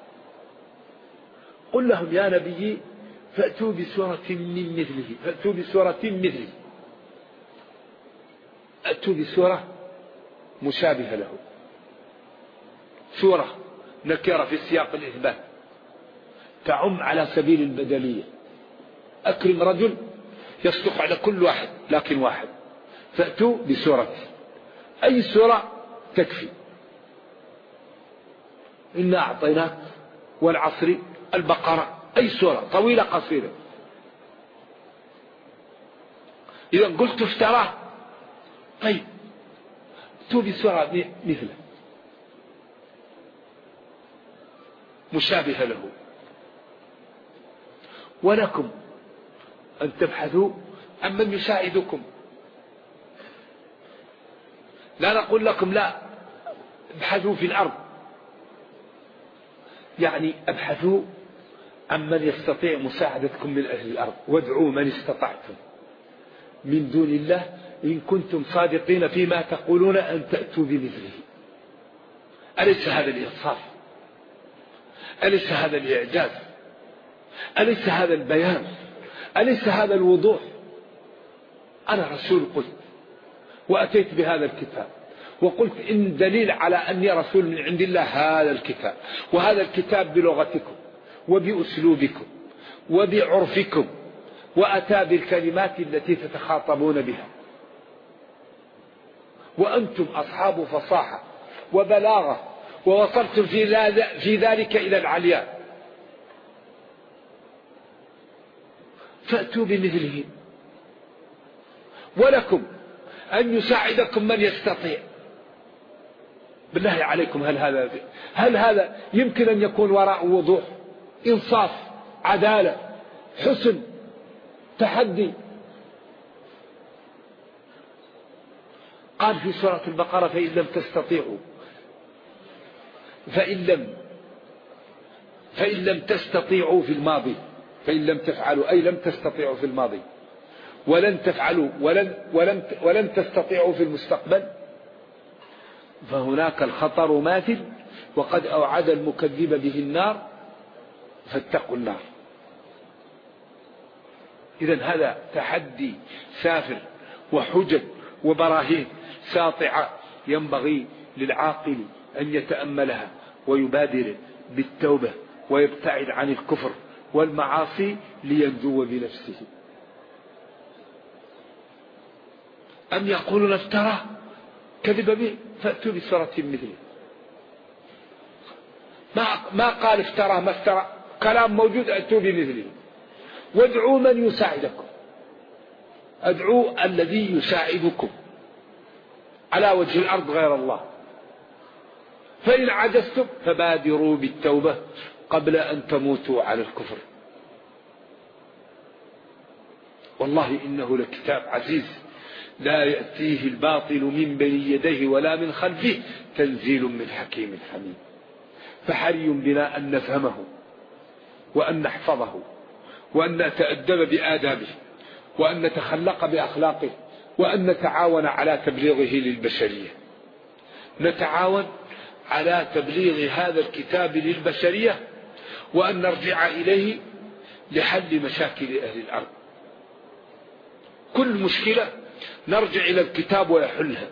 قل لهم يا نبي فأتوا بسورة من مثله، فأتوا بسورة مثله، أتوا بسورة مشابهة له. سورة نكرة في سياق الإثبات تعم على سبيل البدلية. أكرم رجل يصدق على كل واحد لكن واحد، فأتوا بسورة، أي سورة تكفي. إنا أعطيناك والعصر، البقرة، أي سورة طويلة قصيرة. إذا قلت افتراه، طيب أتوا بسورة مثله مشابهة له. ولكم أن تبحثوا عن من يساعدكم. لا نقول لكم لا ابحثوا في الأرض، يعني ابحثوا عن من يستطيع مساعدتكم من أهل الأرض، وادعوا من استطعتم من دون الله إن كنتم صادقين فيما تقولون أن تأتوا بمثله. أليس هذا الإنصاف؟ أليس هذا الإعجاز؟ أليس هذا البيان؟ أليس هذا الوضوح؟ أنا رسول قلت وأتيت بهذا الكتاب وقلت إن دليل على أني رسول من عند الله هذا الكتاب، وهذا الكتاب بلغتكم وبأسلوبكم وبعرفكم، وأتى بالكلمات التي تتخاطبون بها، وأنتم أصحاب فصاحة وبلاغة، ووصلتم في ذلك إلى العلياء. فأتوا بمثله. ولكم أن يساعدكم من يستطيع. بالله عليكم هل هذا يمكن أن يكون وراء وضوح، إنصاف، عدالة، حسن، تحدي. قال في سورة البقرة فإن لم تستطيعوا فإن لم تستطيعوا في الماضي، فإن لم تفعلوا أي لم تستطيعوا في الماضي، ولن تفعلوا ولن تستطيعوا في المستقبل، فهناك الخطر ماثل، وقد أوعد المكذب به النار فاتقوا النار. إذن هذا تحدي سافر وحجج وبراهين ساطعة ينبغي للعاقل أن يتأملها ويبادر بالتوبة ويبتعد عن الكفر والمعاصي لينجو بنفسه. أم يقولون افترى كذب به فأتوا بسورة مثله. ما قال افترى ما افترى، كلام موجود أتوا بمثله. وادعوا من يساعدكم، ادعوا الذي يساعدكم على وجه الأرض غير الله. فإن عجزتم فبادروا بالتوبة قبل أن تموتوا على الكفر. والله إنه لكتاب عزيز لا يأتيه الباطل من بين يديه ولا من خلفه تنزيل من حكيم حميد. فحري بنا أن نفهمه وأن نحفظه وأن نتأدب بآدابه وأن نتخلق بأخلاقه وأن نتعاون على تبليغه للبشرية. نتعاون على تبليغ هذا الكتاب للبشرية، وأن نرجع إليه لحل مشاكل أهل الأرض. كل مشكلة نرجع إلى الكتاب ويحلها.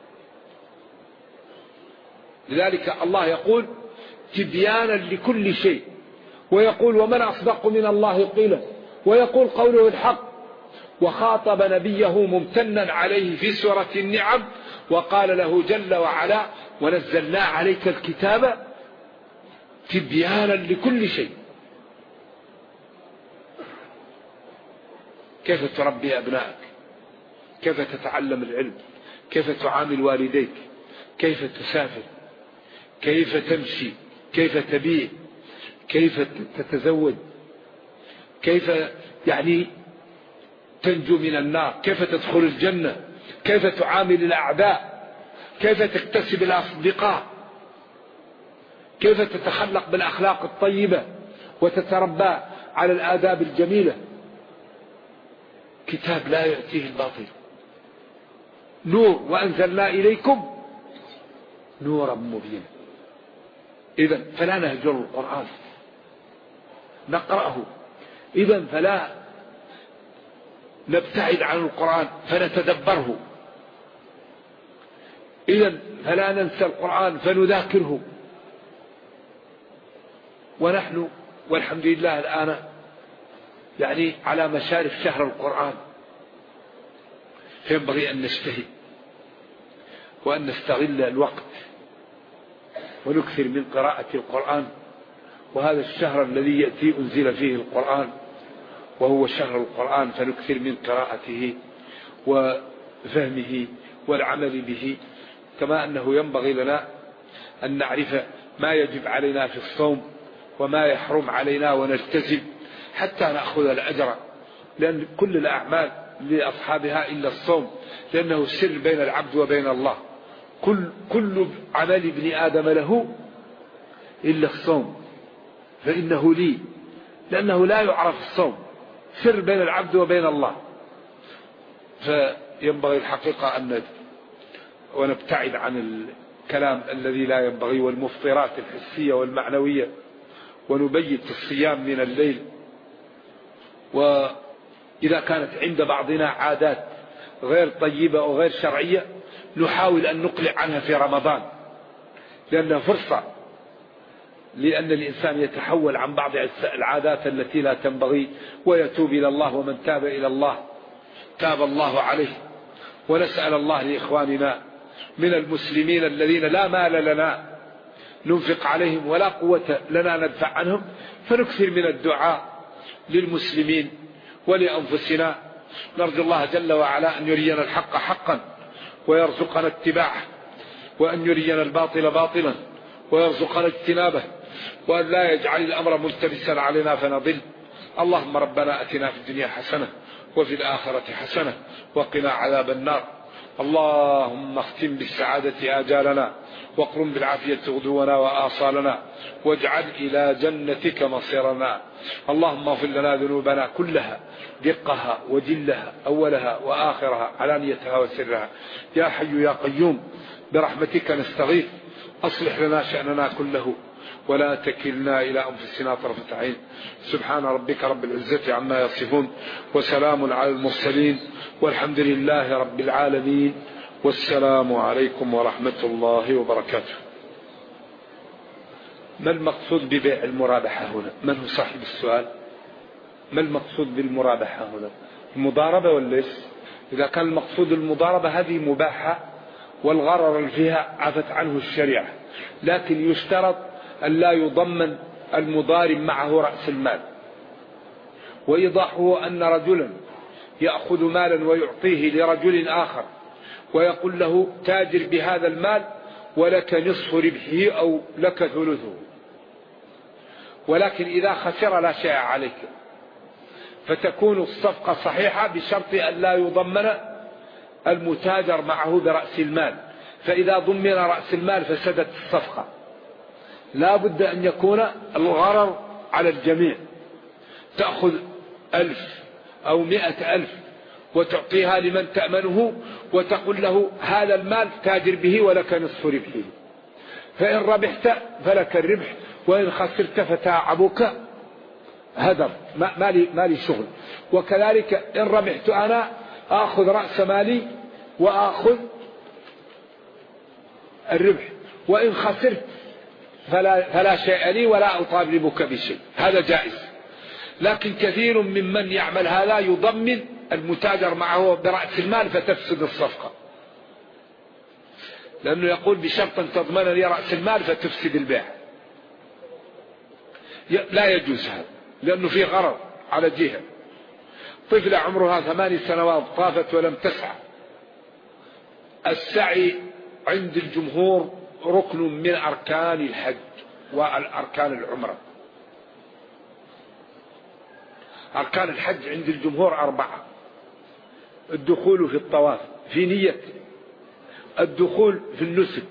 لذلك الله يقول تبيانا لكل شيء، ويقول ومن أصدق من الله قيلا، ويقول قوله الحق. وخاطب نبيه ممتنا عليه في سورة النعم وقال له جل وعلا ونزلنا عليك الكتاب تبيانا لكل شيء. كيف تربي أبنائك، كيف تتعلم العلم، كيف تعامل والديك، كيف تسافر، كيف تمشي، كيف تبيع، كيف تتزوج، كيف تنجو من النار، كيف تدخل الجنة، كيف تعامل الأعداء، كيف تكتسب الأصدقاء، كيف تتخلق بالأخلاق الطيبة وتتربى على الآداب الجميلة. كتاب لا يأتيه الباطل، نور وأنزلنا إليكم نورا مبينا. إذن فلا نهجر القرآن، نقرأه. إذن فلا نبتعد عن القرآن فنتدبره. إذن فلا ننسى القرآن فنذاكره. ونحن والحمد لله الآن على مشارف شهر القرآن، فينبغي أن نجتهد وأن نستغل الوقت ونكثر من قراءة القرآن. وهذا الشهر الذي يأتي أنزل فيه القرآن وهو شهر القرآن، فنكثر من قراءته وفهمه والعمل به. كما أنه ينبغي لنا أن نعرف ما يجب علينا في الصوم وما يحرم علينا ونلتزم حتى نأخذ الأجر، لأن كل الأعمال لأصحابها إلا الصوم، لأنه سر بين العبد وبين الله. كل عمل ابن آدم له إلا الصوم فإنه لي، لأنه لا يعرف الصوم، سر بين العبد وبين الله. فينبغي الحقيقة أن ونبتعد عن الكلام الذي لا ينبغي والمفطرات الحسية والمعنوية، ونبيت الصيام من الليل. وإذا كانت عند بعضنا عادات غير طيبة أو غير شرعية نحاول أن نقلع عنها في رمضان، لأنها فرصة لأن الإنسان يتحول عن بعض العادات التي لا تنبغي ويتوب إلى الله. ومن تاب إلى الله تاب الله عليه. ونسأل الله لإخواننا من المسلمين الذين لا مال لنا ننفق عليهم ولا قوة لنا ندفع عنهم، فنكثر من الدعاء للمسلمين ولأنفسنا. نرجو الله جل وعلا أن يرينا الحق حقا ويرزقنا اتباعه، وأن يرينا الباطل باطلا ويرزقنا اجتنابه، وأن لا يجعل الأمر ملتبسا علينا فنضل. اللهم ربنا أتنا في الدنيا حسنة وفي الآخرة حسنة وقنا عذاب النار. اللهم اختم بالسعادة آجالنا واقرم بالعافية غدونا وآصالنا واجعل إلى جنتك مصيرنا. اللهم اغفر لنا ذنوبنا كلها دقها وجلها أولها وآخرها علانيتها وسرها يا حي يا قيوم برحمتك نستغيث أصلح لنا شأننا كله ولا تكلنا إلى أنفسنا طرفة عين. سبحان ربك رب العزة عما يصفون وسلام على المرسلين والحمد لله رب العالمين والسلام عليكم ورحمة الله وبركاته. ما المقصود ببيع المرابحة هنا؟ من هو صاحب السؤال؟ ما المقصود بالمرابحة هنا؟ المضاربة ولا إيش؟ إذا كان المقصود المضاربة هذه مباحة والغرر اللي فيها عفت عنه الشريعة، لكن يشترط أن لا يضمن المضارب معه رأس المال. وإيضاحه أن رجلا يأخذ مالا ويعطيه لرجل آخر ويقول له تاجر بهذا المال ولك نصف ربحه أو لك ثلثه، ولكن إذا خسر لا شيء عليك، فتكون الصفقة صحيحة بشرط أن لا يضمن المتاجر معه برأس المال. فإذا ضمن رأس المال فسدت الصفقة. لا بد أن يكون الغرر على الجميع. تأخذ 1000 أو 100,000 وتعطيها لمن تأمنه وتقول له هذا المال تاجر به ولك نصف ربحه، فإن ربحت فلك الربح وإن خسرت فتعبك هدر، ما لي شغل. وكذلك إن ربحت أنا آخذ رأس مالي وآخذ الربح، وإن خسرت فلا شيء لي ولا أطالبك بشيء. هذا جائز. لكن كثير ممن يعمل هذا يضمن المتاجر معه برأس المال فتفسد الصفقة، لأنه يقول بشرط أن تضمن لي رأس المال فتفسد البيع. لا يجوز هذا، لأنه فيه غرر على جهة. طفلة عمرها 8 سنوات طافت ولم تسعى. السعي عند الجمهور ركن من أركان الحج والأركان العمرة. أركان الحج عند الجمهور 4: الدخول في الطواف في نية الدخول في النسك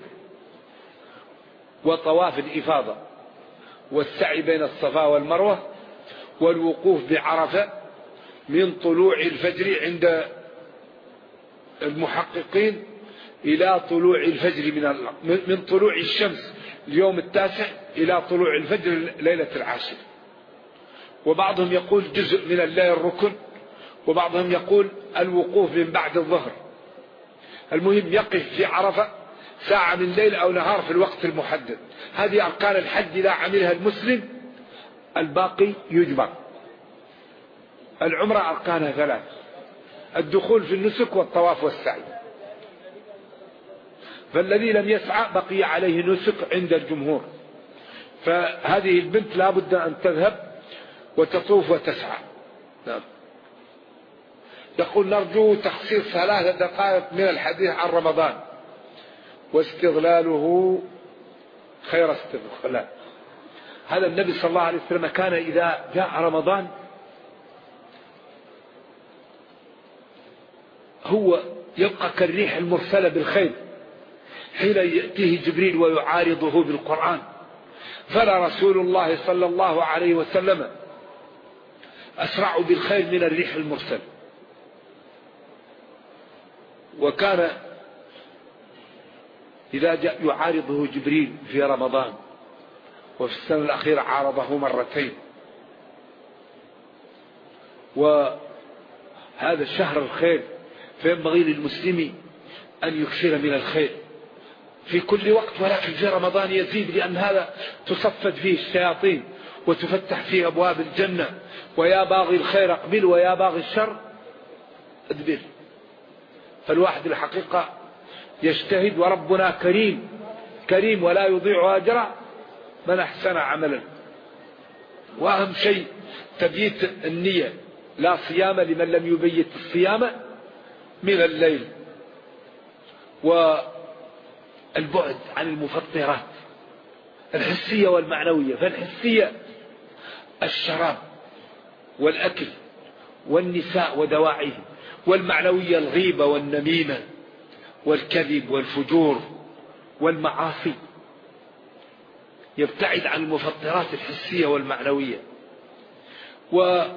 وطواف الإفاضة والسعي بين الصفا والمروة والوقوف بعرفة من طلوع الفجر عند المحققين إلى طلوع الفجر من طلوع الشمس اليوم 9 إلى طلوع الفجر ليلة 10. وبعضهم يقول جزء من الليل ركن، وبعضهم يقول الوقوف من بعد الظهر. المهم يقف في عرفة ساعة من ليل أو نهار في الوقت المحدد. هذه أركان الحج إذا عملها المسلم الباقي يجبر. العمرة أركانها 3: الدخول في النسك والطواف والسعي. فالذي لم يسعى بقي عليه نسك عند الجمهور. فهذه البنت لا بد أن تذهب وتطوف وتسعى. نعم. يقول نرجو تخصيص 3 دقائق من الحديث عن رمضان واستغلاله خير استغلال. هذا النبي صلى الله عليه وسلم كان إذا جاء رمضان هو يبقى كالريح المرسلة بالخير حين يأتيه جبريل ويعارضه بالقرآن. فلا رسول الله صلى الله عليه وسلم أسرع بالخير من الريح المرسل. وكان إذا جاء يعارضه جبريل في رمضان، وفي السنة الأخيرة عارضه 2 مرات. وهذا شهر الخير، فينبغي للمسلم أن يكثر من الخير في كل وقت، ولكن في رمضان يزيد، لأن هذا تصفد فيه الشياطين وتفتح فيه أبواب الجنة. ويا باغي الخير أقبل ويا باغي الشر أدبر. فالواحد الحقيقة يجتهد، وربنا كريم كريم ولا يضيع أجر من أحسن عملا. وأهم شيء تبييت النية، لا صيام لمن لم يبيت الصيام من الليل. والبعد عن المفطرات الحسية والمعنوية. فالحسية الشراب والأكل والنساء ودواعيه، والمعنوية الغيبة والنميمة والكذب والفجور والمعاصي. يبتعد عن المفطرات الحسية والمعنوية، ويهتم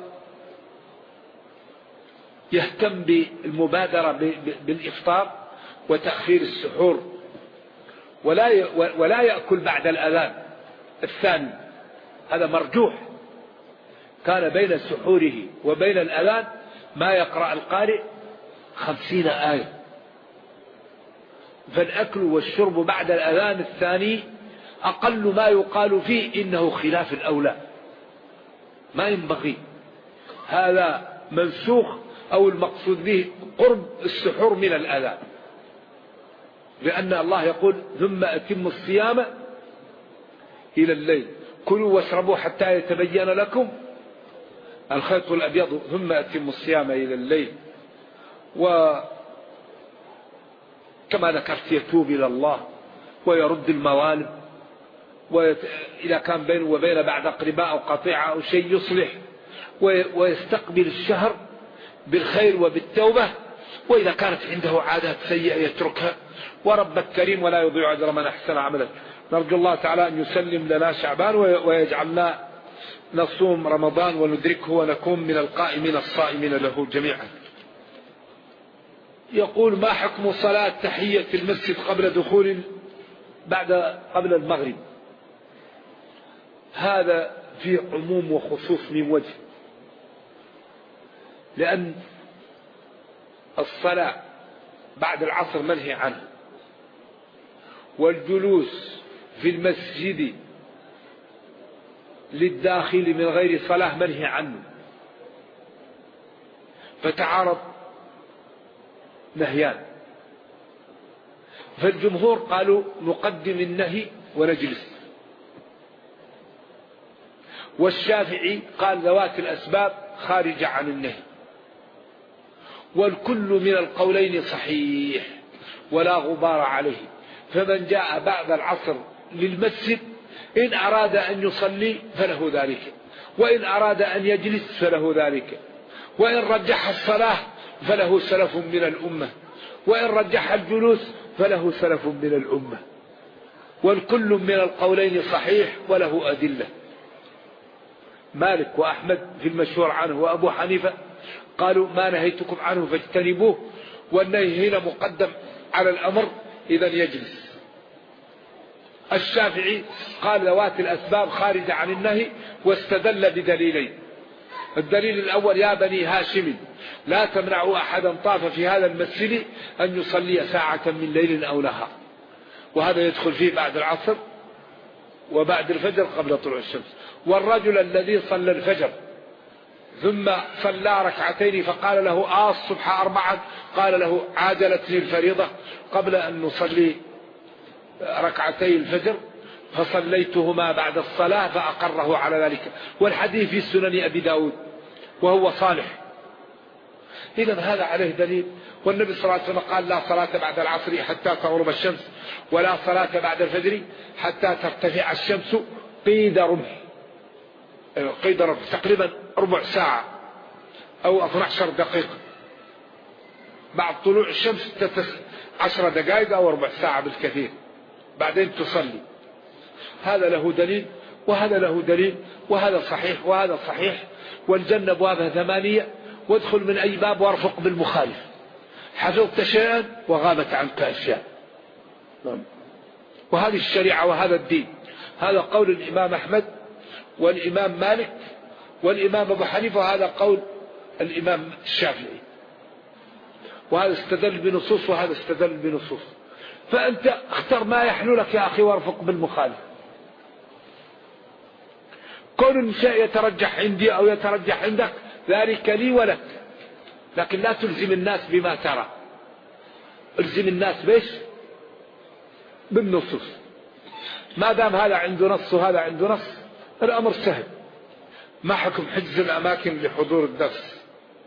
بالمبادرة بالإفطار وتأخير السحور، ولا يأكل بعد الأذان الثاني، هذا مرجوح. كان بين سحوره وبين الأذان ما يقرأ القارئ 50 آية، فالأكل والشرب بعد الأذان الثاني أقل ما يقال فيه إنه خلاف الأولى، ما ينبغي. هذا منسوخ أو المقصود به قرب السحور من الأذان، لأن الله يقول ثم أتموا الصيام إلى الليل كلوا واشربوا حتى يتبين لكم الخيط الأبيض ثم أتموا الصيام إلى الليل. وكما ذكرت يتوب إلى الله ويرد الموالد، وإذا كان بينه وبين بعد أقرباء أو قطيعة أو شيء يصلح، ويستقبل الشهر بالخير وبالتوبة، وإذا كانت عنده عادات سيئة يتركها، وربك كريم ولا يضيع أجر من أحسن عملا. نرجو الله تعالى أن يسلم لنا شعبان ويجعلنا نصوم رمضان وندركه ونكون من القائمين الصائمين له جميعا. يقول: ما حكم صلاة تحية المسجد قبل المغرب؟ هذا فيه عموم وخصوص من وجه، لأن الصلاة بعد العصر منهي عنه، والجلوس في المسجد للداخل من غير صلاة منهي عنه، فتعارض نهيان. فالجمهور قالوا نقدم النهي ونجلس، والشافعي قال ذوات الأسباب خارجة عن النهي، والكل من القولين صحيح ولا غبار عليه. فمن جاء بعد العصر للمسجد إن أراد أن يصلي فله ذلك، وإن أراد أن يجلس فله ذلك، وإن رجح الصلاة فله سلف من الأمة، وإن رجح الجلوس فله سلف من الأمة، والكل من القولين صحيح وله أدلة. مالك وأحمد في المشهور عنه وأبو حنيفة قالوا ما نهيتكم عنه فاجتنبوه، والنهي هنا مقدم على الأمر، إذن يجلس. الشافعي قال ذوات الأسباب خارج عن النهي، واستدل بدليلين. الدليل الأول: يا بني هاشم لا تمنعوا أحدا طاف في هذا المسجد أن يصلي ساعة من ليل أو نهار، وهذا يدخل فيه بعد العصر وبعد الفجر قبل طلوع الشمس. والرجل الذي صلى الفجر ثم صلى ركعتين فقال له الصبح 4، قال له عاجلتني الفريضة قبل أن نصلي ركعتي الفجر فصليتهما بعد الصلاة، فأقره على ذلك. والحديث في سنن أبي داود وهو صالح. إذن هذا عليه دليل. والنبي صلى الله عليه وسلم قال: لا صلاة بعد العصر حتى تغرب الشمس، ولا صلاة بعد الفجر حتى ترتفع الشمس قيد رمح، تقريبا ربع ساعة أو 12 دقيقة بعد طلوع الشمس، 10 دقائق أو ربع ساعة بالكثير، بعدين تصلي. هذا له دليل وهذا له دليل، وهذا صحيح وهذا صحيح. والجنة أبوابها 8، وادخل من أي باب وارفق بالمخالف، حفظت شيئا وغابت عنك أشياء. وهذه الشريعة وهذا الدين. هذا قول الإمام أحمد والإمام مالك والإمام أبو حنيفة، وهذا قول الإمام الشافعي. وهذا استدل بنصوص وهذا استدل بنصوص. فأنت اختر ما يحلو لك يا أخي وارفق بالمخالف. كون شيء يترجح عندي أو يترجح عندك ذلك لي ولك، لكن لا تلزم الناس بما ترى، الزم الناس بيش بالنصوص. ما دام هذا عنده نص وهذا عنده نص الأمر سهل. ما حكم حجز الأماكن لحضور الدرس؟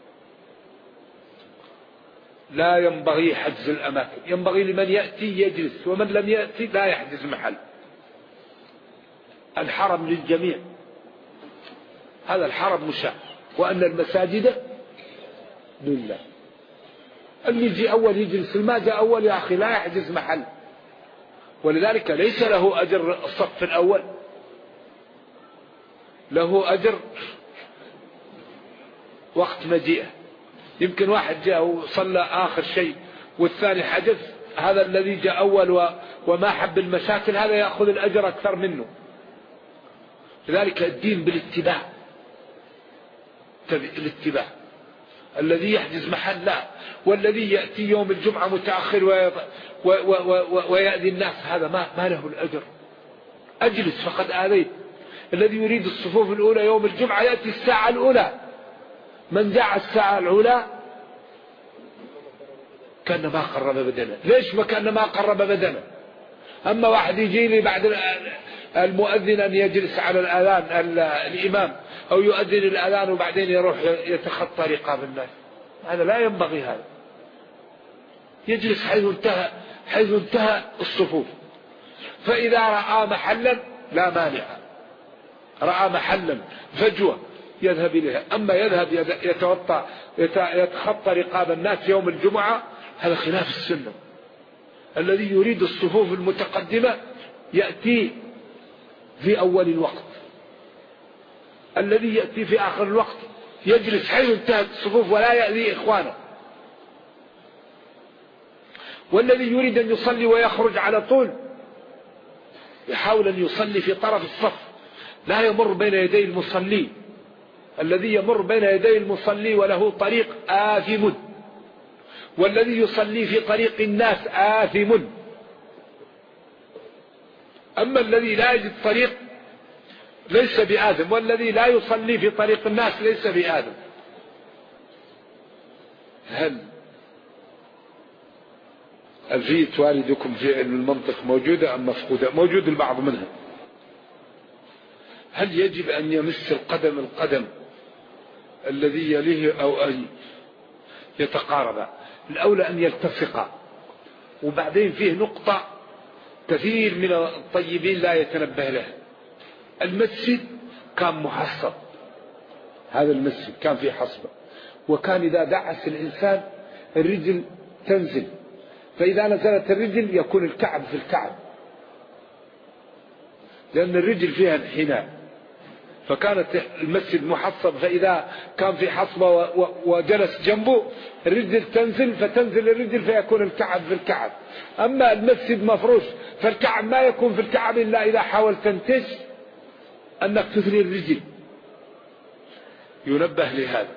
لا ينبغي حجز الأماكن، ينبغي لمن يأتي يجلس، ومن لم يأتي لا يحجز محل. الحرم للجميع، هذا الحرم مشاع، وأن المساجد لله. اللي يجي أول يجلس، ما جاء أول يا أخي لا يحجز محل. ولذلك ليس له أجر الصف الأول، له أجر وقت مجيئه. يمكن واحد جاء وصلى آخر شيء والثاني حجز، هذا الذي جاء أول وما حب المشاكل هذا يأخذ الأجر أكثر منه. لذلك الدين بالاتباع، الاتباع. الذي يحجز محل لا، والذي يأتي يوم الجمعة متأخر ويأذي الناس هذا ما له الأجر. أجلس فقد آذيت. الذي يريد الصفوف الأولى يوم الجمعة يأتي الساعة الأولى. من جاء الساعة الأولى كان ما قرب بدنه. ليش ما كان ما قرب بدنه؟ أما واحد يجي لي بعد المؤذن أن يجلس على الأذان الإمام أو يؤذن الأذان وبعدين يروح يتخطى رقاب الناس، هذا لا ينبغي. هذا يجلس حيث انتهى الصفوف. فإذا رأى محلا لا مانع، رأى محلا فجوة يذهب إليها. أما يذهب يتخطى رقاب الناس يوم الجمعة هذا خلاف السنة. الذي يريد الصفوف المتقدمة يأتي في أول الوقت، الذي يأتي في آخر الوقت يجلس حيث انتهت الصفوف ولا يأذي إخوانه. والذي يريد أن يصلي ويخرج على طول يحاول أن يصلي في طرف الصف، لا يمر بين يدي المصلي. الذي يمر بين يدي المصلي وله طريق آثم، والذي يصلي في طريق الناس آثم. أما الذي لا يجد طريق ليس بآثم، والذي لا يصلي في طريق الناس ليس بآثم. هل ألفية والدكم في علم المنطق موجودة أم مفقودة؟ موجود البعض منها. هل يجب أن يمس القدم الذي يليه أو أن يتقاربا؟ الأولى أن يلتصقا. وبعدين فيه نقطة كثير من الطيبين لا يتنبه لها. المسجد كان محصب، هذا المسجد كان فيه حصبة، وكان إذا دعس الإنسان الرجل تنزل، فإذا نزلت الرجل يكون الكعب في الكعب، لأن الرجل فيها انحناء. فكانت المسجد محصب، فإذا كان في حصبة وجلس جنبه الرجل تنزل، فتنزل الرجل فيكون الكعب في الكعب. أما المسجد مفروش فالكعب ما يكون في الكعب إلا إذا حاولت تنتج أنك تثني الرجل. ينبه لهذا.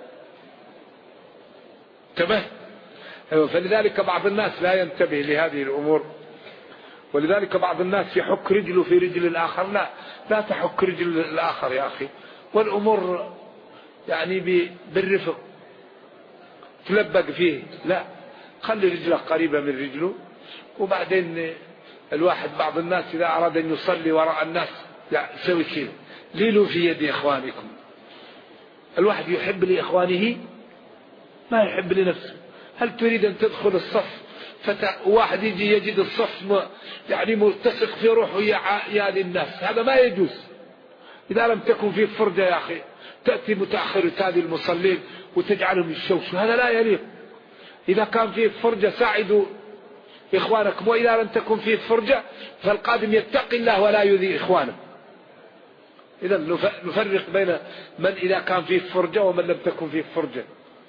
انتبه. فلذلك بعض الناس لا ينتبه لهذه الأمور. ولذلك بعض الناس يحك رجله في رجل الآخر. لا تحك رجل الآخر يا أخي. والأمور يعني بالرفق تلبق فيه. لا، خلي رجلك قريبة من رجله. وبعدين الواحد بعض الناس إذا أراد أن يصلي وراء الناس يسوي كذا. ليلوا في يد إخوانكم. الواحد يحب لإخوانه ما يحب لنفسه. هل تريد أن تدخل الصف واحد يجي يجد الصف يعني ملتصق في روحه يا للناس؟ هذا ما يجوز. إذا لم تكن فيه فرجة يا أخي تأتي متأخر تادي المصلين وتجعلهم يشوشوا، هذا لا يليق. إذا كان فيه فرجة ساعدوا إخوانكم، وإذا لم تكن فيه فرجة فالقادم يتقي الله ولا يؤذي إخوانه. إذا نفرق بين من إذا كان فيه فرجة ومن لم تكن فيه فرجة.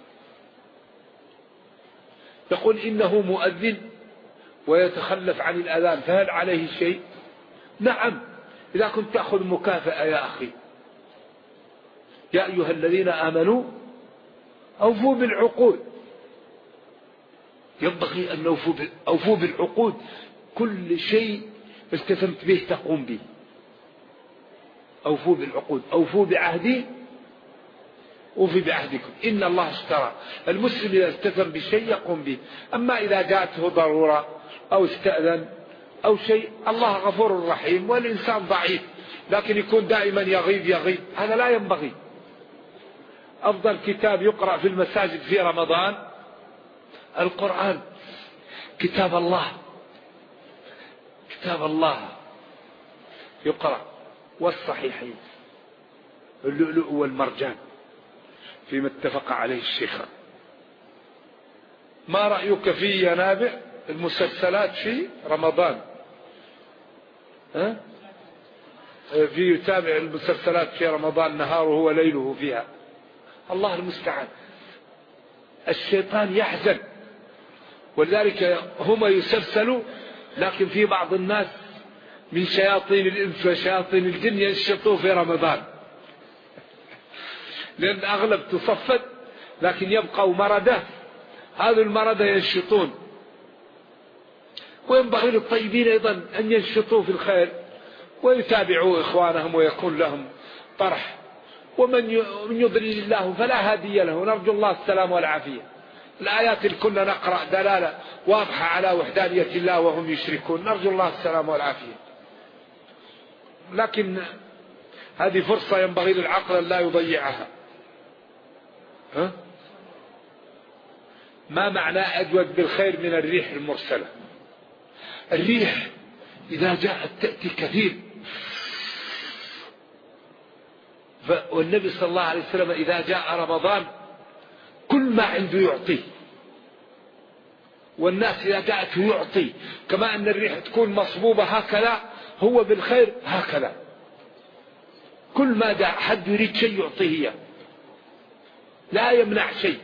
يقول إنه مؤذن ويتخلف عن الأذان، فهل عليه شيء؟ نعم، إذا كنت تأخذ مكافأة يا أخي. يا أيها الذين آمنوا أوفوا بالعقود. ينبغي أن أوفوا بالعقود. كل شيء التزمت به تقوم به. أوفوا بالعقود. أوفوا بعهدي أوفي بعهدكم إن الله اشترى. المسلم إذا التزم بشيء يقوم به. أما إذا جاءته ضرورة أو استأذن أو شيء، الله غفور رحيم والإنسان ضعيف، لكن يكون دائما يغيب هذا لا ينبغي. أفضل كتاب يقرأ في المساجد في رمضان القرآن، كتاب الله يقرأ، والصحيحين، اللؤلؤ والمرجان. فيما اتفق عليه الشيخان. ما رأيك في ينابع المسلسلات في رمضان؟ في يتابع المسلسلات في رمضان نهاره وليله فيها، الله المستعان. الشيطان يحزن، ولذلك هم يسلسلوا، لكن في بعض الناس من شياطين الإنس وشياطين الجن ينشطوا في رمضان، لأن أغلب تصفد، لكن يبقوا مردة، هذا المردة ينشطون. وينبغي للطيبين أيضا أن ينشطوا في الخير ويتابعوا إخوانهم ويكون لهم طرح. ومن يضلل الله فلا هادي له، نرجو الله السلام والعافية. الآيات الكل نقرأ دلالة واضحة على وحدانية الله وهم يشركون، نرجو الله السلام والعافية. لكن هذه فرصة ينبغي للعقل أن لا يضيعها. ما معنى أجود بالخير من الريح المرسلة؟ الريح إذا جاءت تأتي كثير، والنبي صلى الله عليه وسلم إذا جاء رمضان كل ما عنده يعطيه، والناس إذا جاءته يعطي، كما أن الريح تكون مصبوبة هكذا، هو بالخير هكذا، كل ما جاء حد يريد شيء يعطيه، لا يمنع شيء.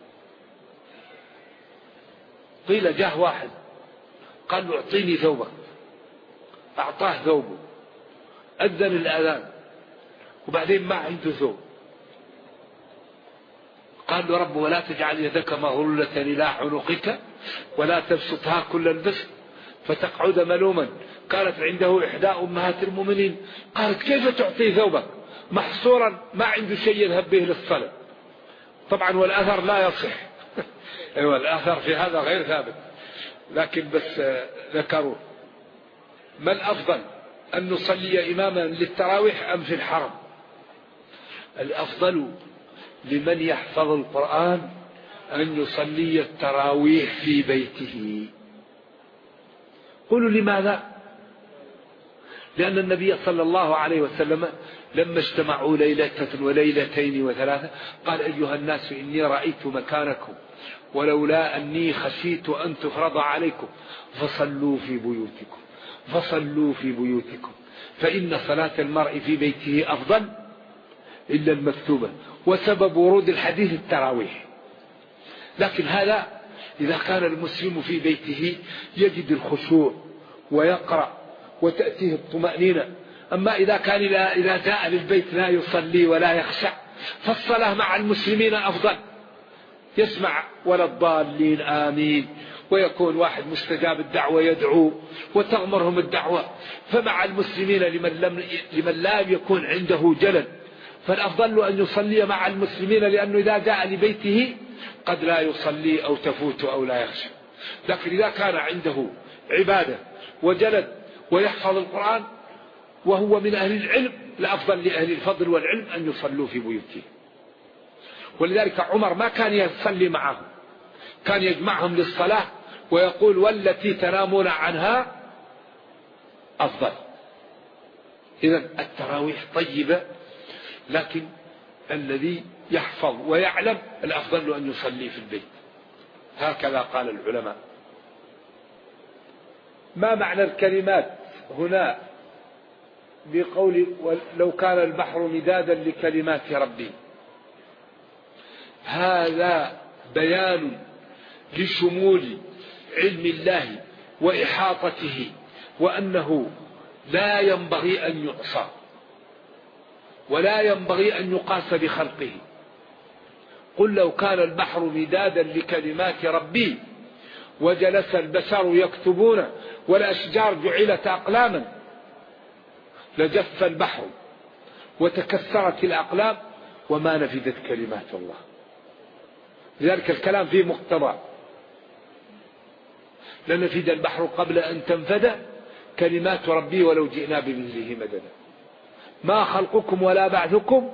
قيل جاء واحد قال له اعطيني ثوبك، أعطاه ثوبه، أذن الأذان، وبعدين ما عنده ثوب، قال له رب ولا تجعل يدك مغلولة إلى عنقك ولا تبسطها كل البسط فتقعد ملوما. قالت عنده إحدى أمهات المؤمنين، قالت كيف تعطي ثوبك محصورا ما عنده شيء يذهب به للصلاة؟ طبعا والأثر لا يصح أيوة الأثر في هذا غير ثابت، لكن بس ذكروه. ما الأفضل أن نصلي إماما للتراويح أم في الحرم؟ الأفضل لمن يحفظ القرآن أن يصلي التراويح في بيته. قولوا لماذا؟ لأن النبي صلى الله عليه وسلم لما اجتمعوا ليلة وليلتين وثلاثة قال أيها الناس إني رأيت مكانكم ولولا أني خشيت أن تفرض عليكم فصلوا في بيوتكم فإن صلاة المرء في بيته أفضل إلا المكتوبة. وسبب ورود الحديث التراويح. لكن هذا إذا كان المسلم في بيته يجد الخشوع ويقرأ وتأتيه الطمأنينة. أما إذا كان إذا جاء للبيت لا يصلي ولا يخشع فالصلاة مع المسلمين أفضل، يسمع ولا الضالين آمين، ويكون واحد مستجاب الدعوة يدعو وتغمرهم الدعوة. فمع المسلمين لمن لا يكون عنده جلل فالأفضل أن يصلي مع المسلمين، لأنه إذا جاء لبيته قد لا يصلي أو تفوت أو لا يخشى. لكن إذا كان عنده عبادة وجلد ويحفظ القرآن وهو من أهل العلم لأفضل لأهل الفضل والعلم أن يصلوا في بيوتهم. ولذلك عمر ما كان يصلي معهم، كان يجمعهم للصلاة ويقول والتي تنامون عنها أفضل. إذن التراويح طيبة، لكن الذي يحفظ ويعلم الأفضل أن يصلي في البيت، هكذا قال العلماء. ما معنى الكلمات هنا بقول لو كان البحر مدادا لكلمات ربي؟ هذا بيان لشمول علم الله وإحاطته، وأنه لا ينبغي أن يعصى ولا ينبغي أن يقاس بخلقه. قل لو كان البحر مدادا لكلمات ربي وجلس البشر يكتبون والأشجار جعلت أقلاما لجف البحر وتكسرت الأقلام وما نفدت كلمات الله. لذلك الكلام فيه مقتضى، لنفد البحر قبل أن تنفد كلمات ربي ولو جئنا بمثله مددا. ما خلقكم ولا بعثكم.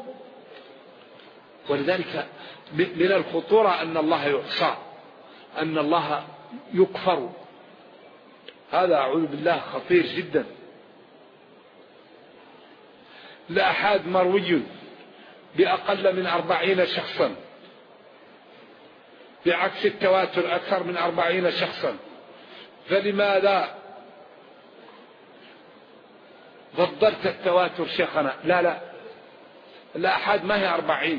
ولذلك من الخطورة أن الله يعصى، أن الله يكفر، هذا أعوذ بالله خطير جدا. لا أحد مروي بأقل من 40 شخصا، بعكس التواتر أكثر من 40 شخصا. فلماذا فضلت التواتر شيخنا؟ لا، الآحاد ما هي 40،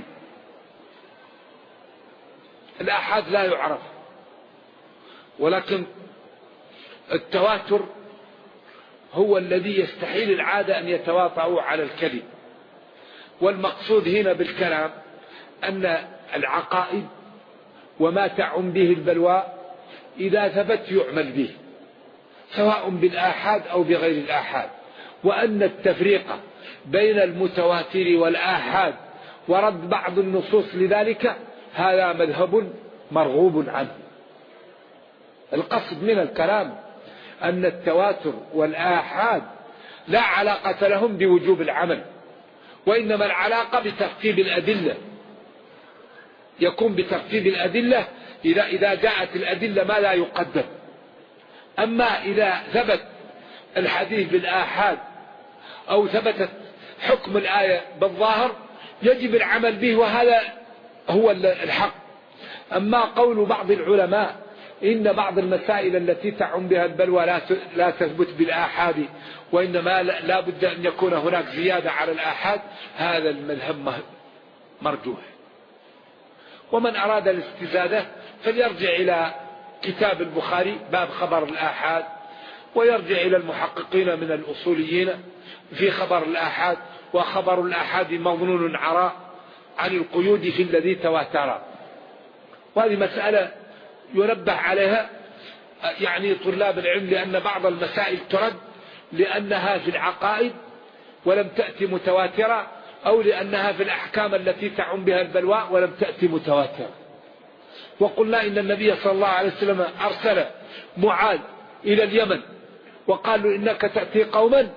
الآحاد لا يعرف، ولكن التواتر هو الذي يستحيل العادة أن يتواطؤوا على الكذب. والمقصود هنا بالكلام أن العقائد وما تعم به البلوى إذا ثبت يعمل به، سواء بالآحاد أو بغير الآحاد، وأن التفريق بين المتواتر والآحاد ورد بعض النصوص لذلك هذا مذهب مرغوب عنه. القصد من الكلام أن التواتر والآحاد لا علاقة لهم بوجوب العمل، وإنما العلاقة بترتيب الأدلة، يكون بترتيب الأدلة إذا جاءت الأدلة ما لا يقدم. أما إذا ثبت الحديث بالآحاد أو ثبتت حكم الآية بالظاهر يجب العمل به، وهذا هو الحق. أما قول بعض العلماء إن بعض المسائل التي تعم بها البلوى لا تثبت بالآحاد، وإنما لا بد أن يكون هناك زيادة على الآحاد، هذا المذهب مرجوح. ومن أراد الاستزادة فليرجع إلى كتاب البخاري باب خبر الآحاد، ويرجع إلى المحققين من الأصوليين في خبر الآحاد، وخبر الآحاد مظنون عراء عن القيود في الذي تواتر. وهذه مسألة ينبه عليها يعني طلاب العلم، لأن بعض المسائل ترد لأنها في العقائد ولم تأتي متواترة، أو لأنها في الأحكام التي تعم بها البلوى ولم تأتي متواترة. وقلنا إن النبي صلى الله عليه وسلم أرسل معاذ إلى اليمن وقال له إنك تأتي قوما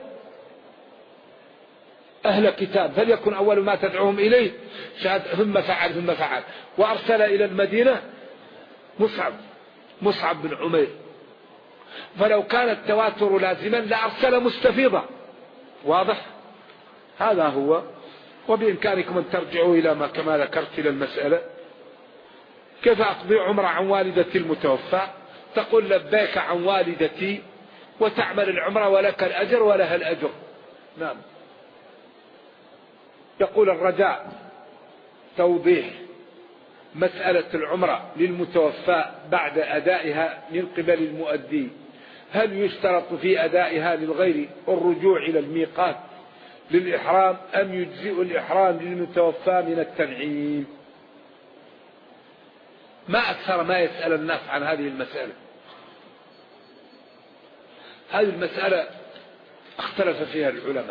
أهل كتاب فليكن أول ما تدعوهم إليه ثم فعل. وأرسل إلى المدينة مصعب بن عمير. فلو كان التواتر لازما لأرسل مستفيضا. واضح؟ هذا هو. وبإمكانكم أن ترجعوا إلى كما ذكرت إلى المسألة. كيف أقضي عمرة عن والدتي المتوفى؟ تقول لبيك عن والدتي وتعمل العمرة ولك الأجر ولها الأجر. نعم. يقول الرجاء توضيح مسألة العمرة للمتوفى بعد أدائها من قبل المؤدي، هل يشترط في أدائها للغير الرجوع إلى الميقات للإحرام أم يجزئ الإحرام للمتوفى من التنعيم؟ ما أكثر ما يسأل الناس عن هذه المسألة. هذه المسألة اختلف فيها العلماء،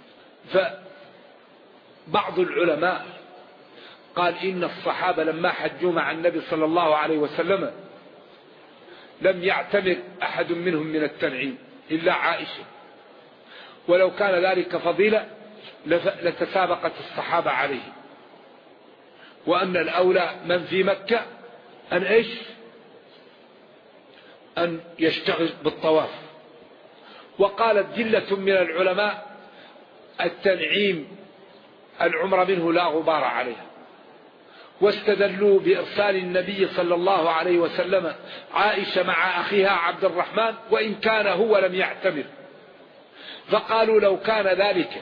فبعض العلماء قال إن الصحابة لما حجوا مع النبي صلى الله عليه وسلم لم يعتمر أحد منهم من التنعيم إلا عائشة، ولو كان ذلك فضيلة لتسابقت الصحابة عليه، وأن الأولى من في مكة أن يشتغل بالطواف. وقالت جلة من العلماء التنعيم العمر منه لا غبار عليها، واستدلوا بإرسال النبي صلى الله عليه وسلم عائشة مع أخيها عبد الرحمن وإن كان هو لم يعتمر، فقالوا لو كان ذلك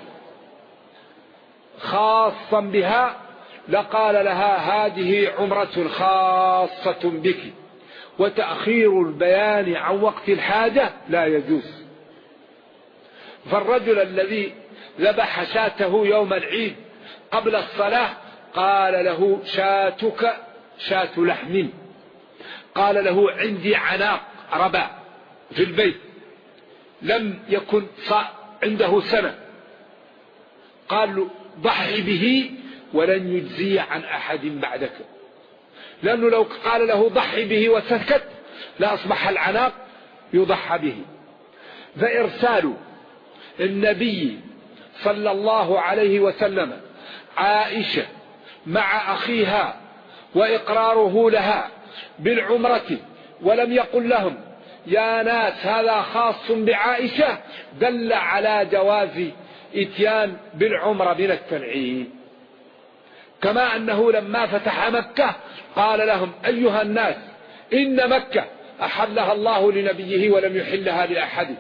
خاصا بها لقال لها هذه عمرة خاصة بك، وتأخير البيان عن وقت الحاجة لا يجوز. فالرجل الذي ذبح شاته يوم العيد قبل الصلاة قال له شاتك شاة لحم، قال له عندي عناق ربع في البيت لم يكن عنده سنة، قال له ضحي به ولن يجزي عن أحد بعدك، لأنه لو قال له ضحي به وسكت لأصبح العناق يضحى به. فإرسال النبي صلى الله عليه وسلم عائشة مع أخيها وإقراره لها بالعمرة ولم يقل لهم يا ناس هذا خاص بعائشة دل على جواز إتيان بالعمرة من التنعيم. كما أنه لما فتح مكة قال لهم أيها الناس إن مكة أحلها الله لنبيه ولم يحلها لأحد.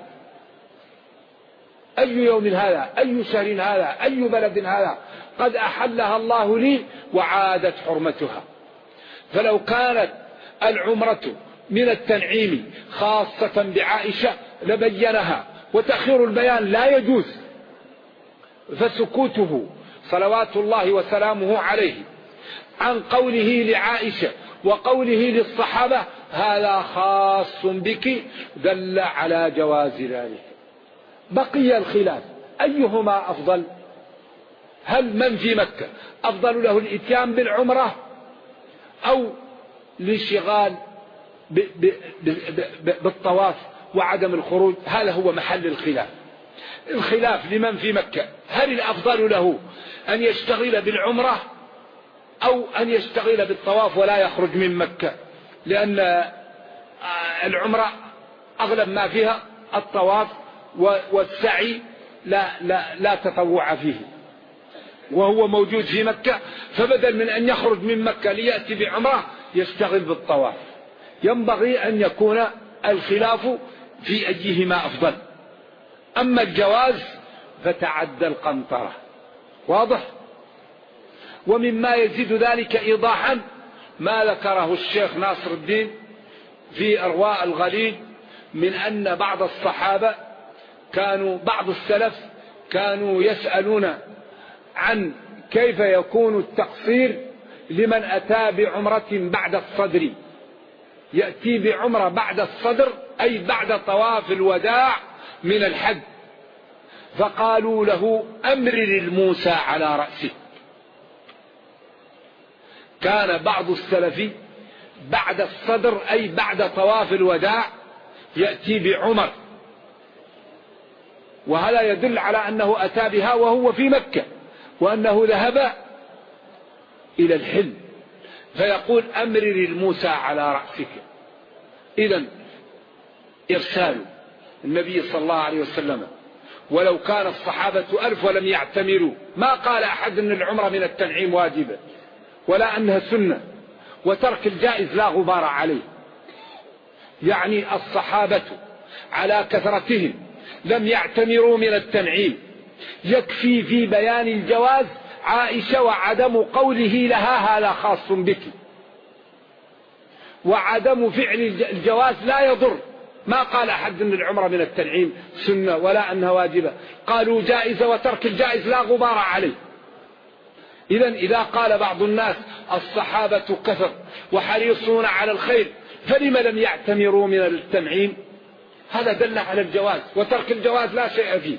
أي يوم هذا، أي شهر هذا، أي بلد هذا، قد أحلها الله لي وعادت حرمتها. فلو كانت العمرة من التنعيم خاصة بعائشة لبينها، وتأخير البيان لا يجوز، فسكوته صلوات الله وسلامه عليه عن قوله لعائشة وقوله للصحابة هذا خاص بك دل على جواز ذلك. بقي الخلاف أيهما أفضل؟ هل من في مكة أفضل له الإتيان بالعمرة أو الانشغال بالطواف وعدم الخروج؟ هذا هو محل الخلاف. الخلاف لمن في مكة، هل الأفضل له أن يشتغل بالعمرة أو أن يشتغل بالطواف ولا يخرج من مكة؟ لأن العمرة أغلب ما فيها الطواف والسعي لا تطوع فيه، وهو موجود في مكة، فبدل من أن يخرج من مكة ليأتي بعمرة يشتغل بالطواف. ينبغي أن يكون الخلاف في أيهما أفضل. أما الجواز فتعدى القنطرة، واضح. ومما يزيد ذلك إيضاحا ما ذكره الشيخ ناصر الدين في إرواء الغليل من أن بعض الصحابة بعض السلف كانوا يسألون عن كيف يكون التقصير لمن أتى بعمرة بعد الصدر، يأتي بعمرة بعد الصدر أي بعد طواف الوداع من الحج، فقالوا له أمرر الموسى على رأسه. كان بعض السلف بعد الصدر أي بعد طواف الوداع يأتي بعمر، وهذا يدل على أنه أتى بها وهو في مكة، وأنه ذهب إلى الحل، فيقول أمرر الموسى على رأسك. إذن إرسال النبي صلى الله عليه وسلم، ولو كان الصحابة 1000 ولم يعتمروا، ما قال أحد أن العمرة من التنعيم واجبة ولا أنها سنة، وترك الجائز لا غبار عليه. يعني الصحابة على كثرتهم لم يعتمروا من التنعيم. يكفي في بيان الجواز عائشة وعدم قوله لها هذا خاص بك، وعدم فعل الجواز لا يضر. ما قال أحد أن العمرة من التنعيم سنة ولا أنها واجبة، قالوا جائزة، وترك الجائز لا غبار عليه. إذا قال بعض الناس الصحابة كثر وحريصون على الخير فلما لم يعتمروا من التنعيم، هذا دل على الجواز، وترك الجواز لا شيء فيه.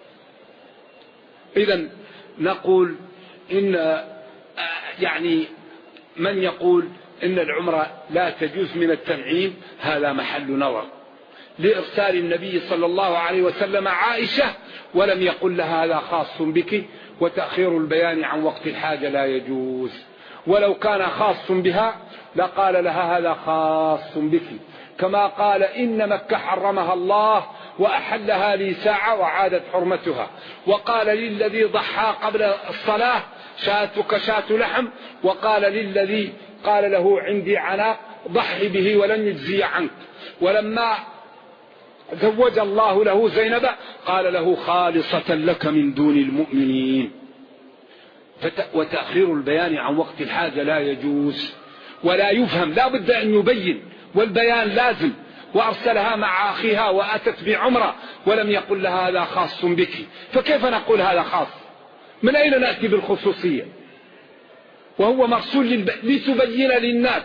إذا نقول إن يعني من يقول إن العمرة لا تجوز من التنعيم هذا محل نظر، لإرسال النبي صلى الله عليه وسلم عائشة ولم يقل لها هذا خاص بك، وتأخير البيان عن وقت الحاجة لا يجوز. ولو كان خاص بها لقال لها هذا خاص بك، كما قال إن مكة حرمها الله وأحلها لي ساعة وعادت حرمتها، وقال للذي ضحى قبل الصلاة شاتك شات لحم، وقال للذي قال له عندي عناق ضحي به ولن يجزي عنك. ولما زوج الله له زينب قال له خالصة لك من دون المؤمنين. وتأخير البيان عن وقت الحاجة لا يجوز ولا يفهم، لا بد أن يبين، والبيان لازم. وأرسلها مع أخيها وأتت بعمرة ولم يقل لها هذا خاص بك، فكيف نقول هذا خاص؟ من أين نأتي بالخصوصية وهو مرسول لتبين للناس؟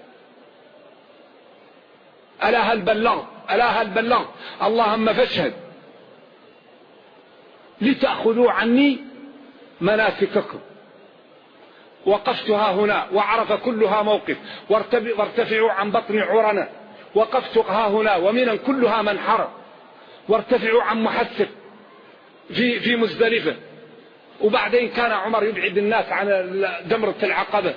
ألا هل بلغت؟ ألا هل بلغت؟ اللهم فاشهد. لتأخذوا عني مناسككم. وقفتها هنا وعرف كلها موقف، وارتفعوا عن بطن عرنة، وقفتها هنا ومنا كلها منحرة، وارتفعوا عن محسب في مزدلفة. وبعدين كان عمر يبعد الناس عن جمرة العقبة،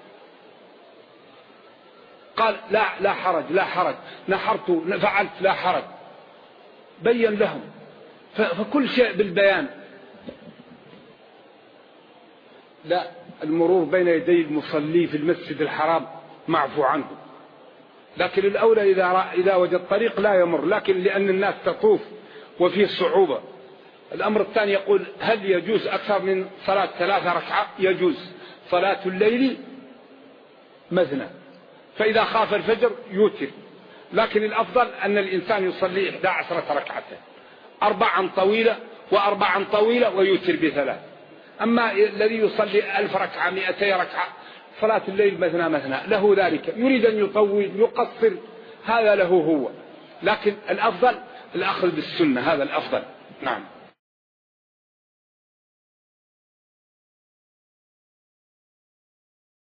قال لا حرج لا حرج، نحرت فعلت لا حرج، بين لهم. فكل شيء بالبيان. لا المرور بين يدي المصلي في المسجد الحرام معفو عنه، لكن الأولى إذا وجد طريق لا يمر، لكن لأن الناس تطوف وفيه صعوبة. الأمر الثاني يقول هل يجوز أكثر من صلاة 3 ركعة؟ يجوز. صلاة الليل مثنى، فإذا خاف الفجر يوتر، لكن الأفضل أن الإنسان يصلي 11 ركعة، 4 طويلة و4 طويلة ويوتر ب3. أما الذي يصلي 1000 ركعة 200 ركعة صلاة الليل مثنى مثنى له ذلك، يريد أن يطول يقصر هذا له هو، لكن الأفضل الأخذ بالسنة، هذا الأفضل. نعم.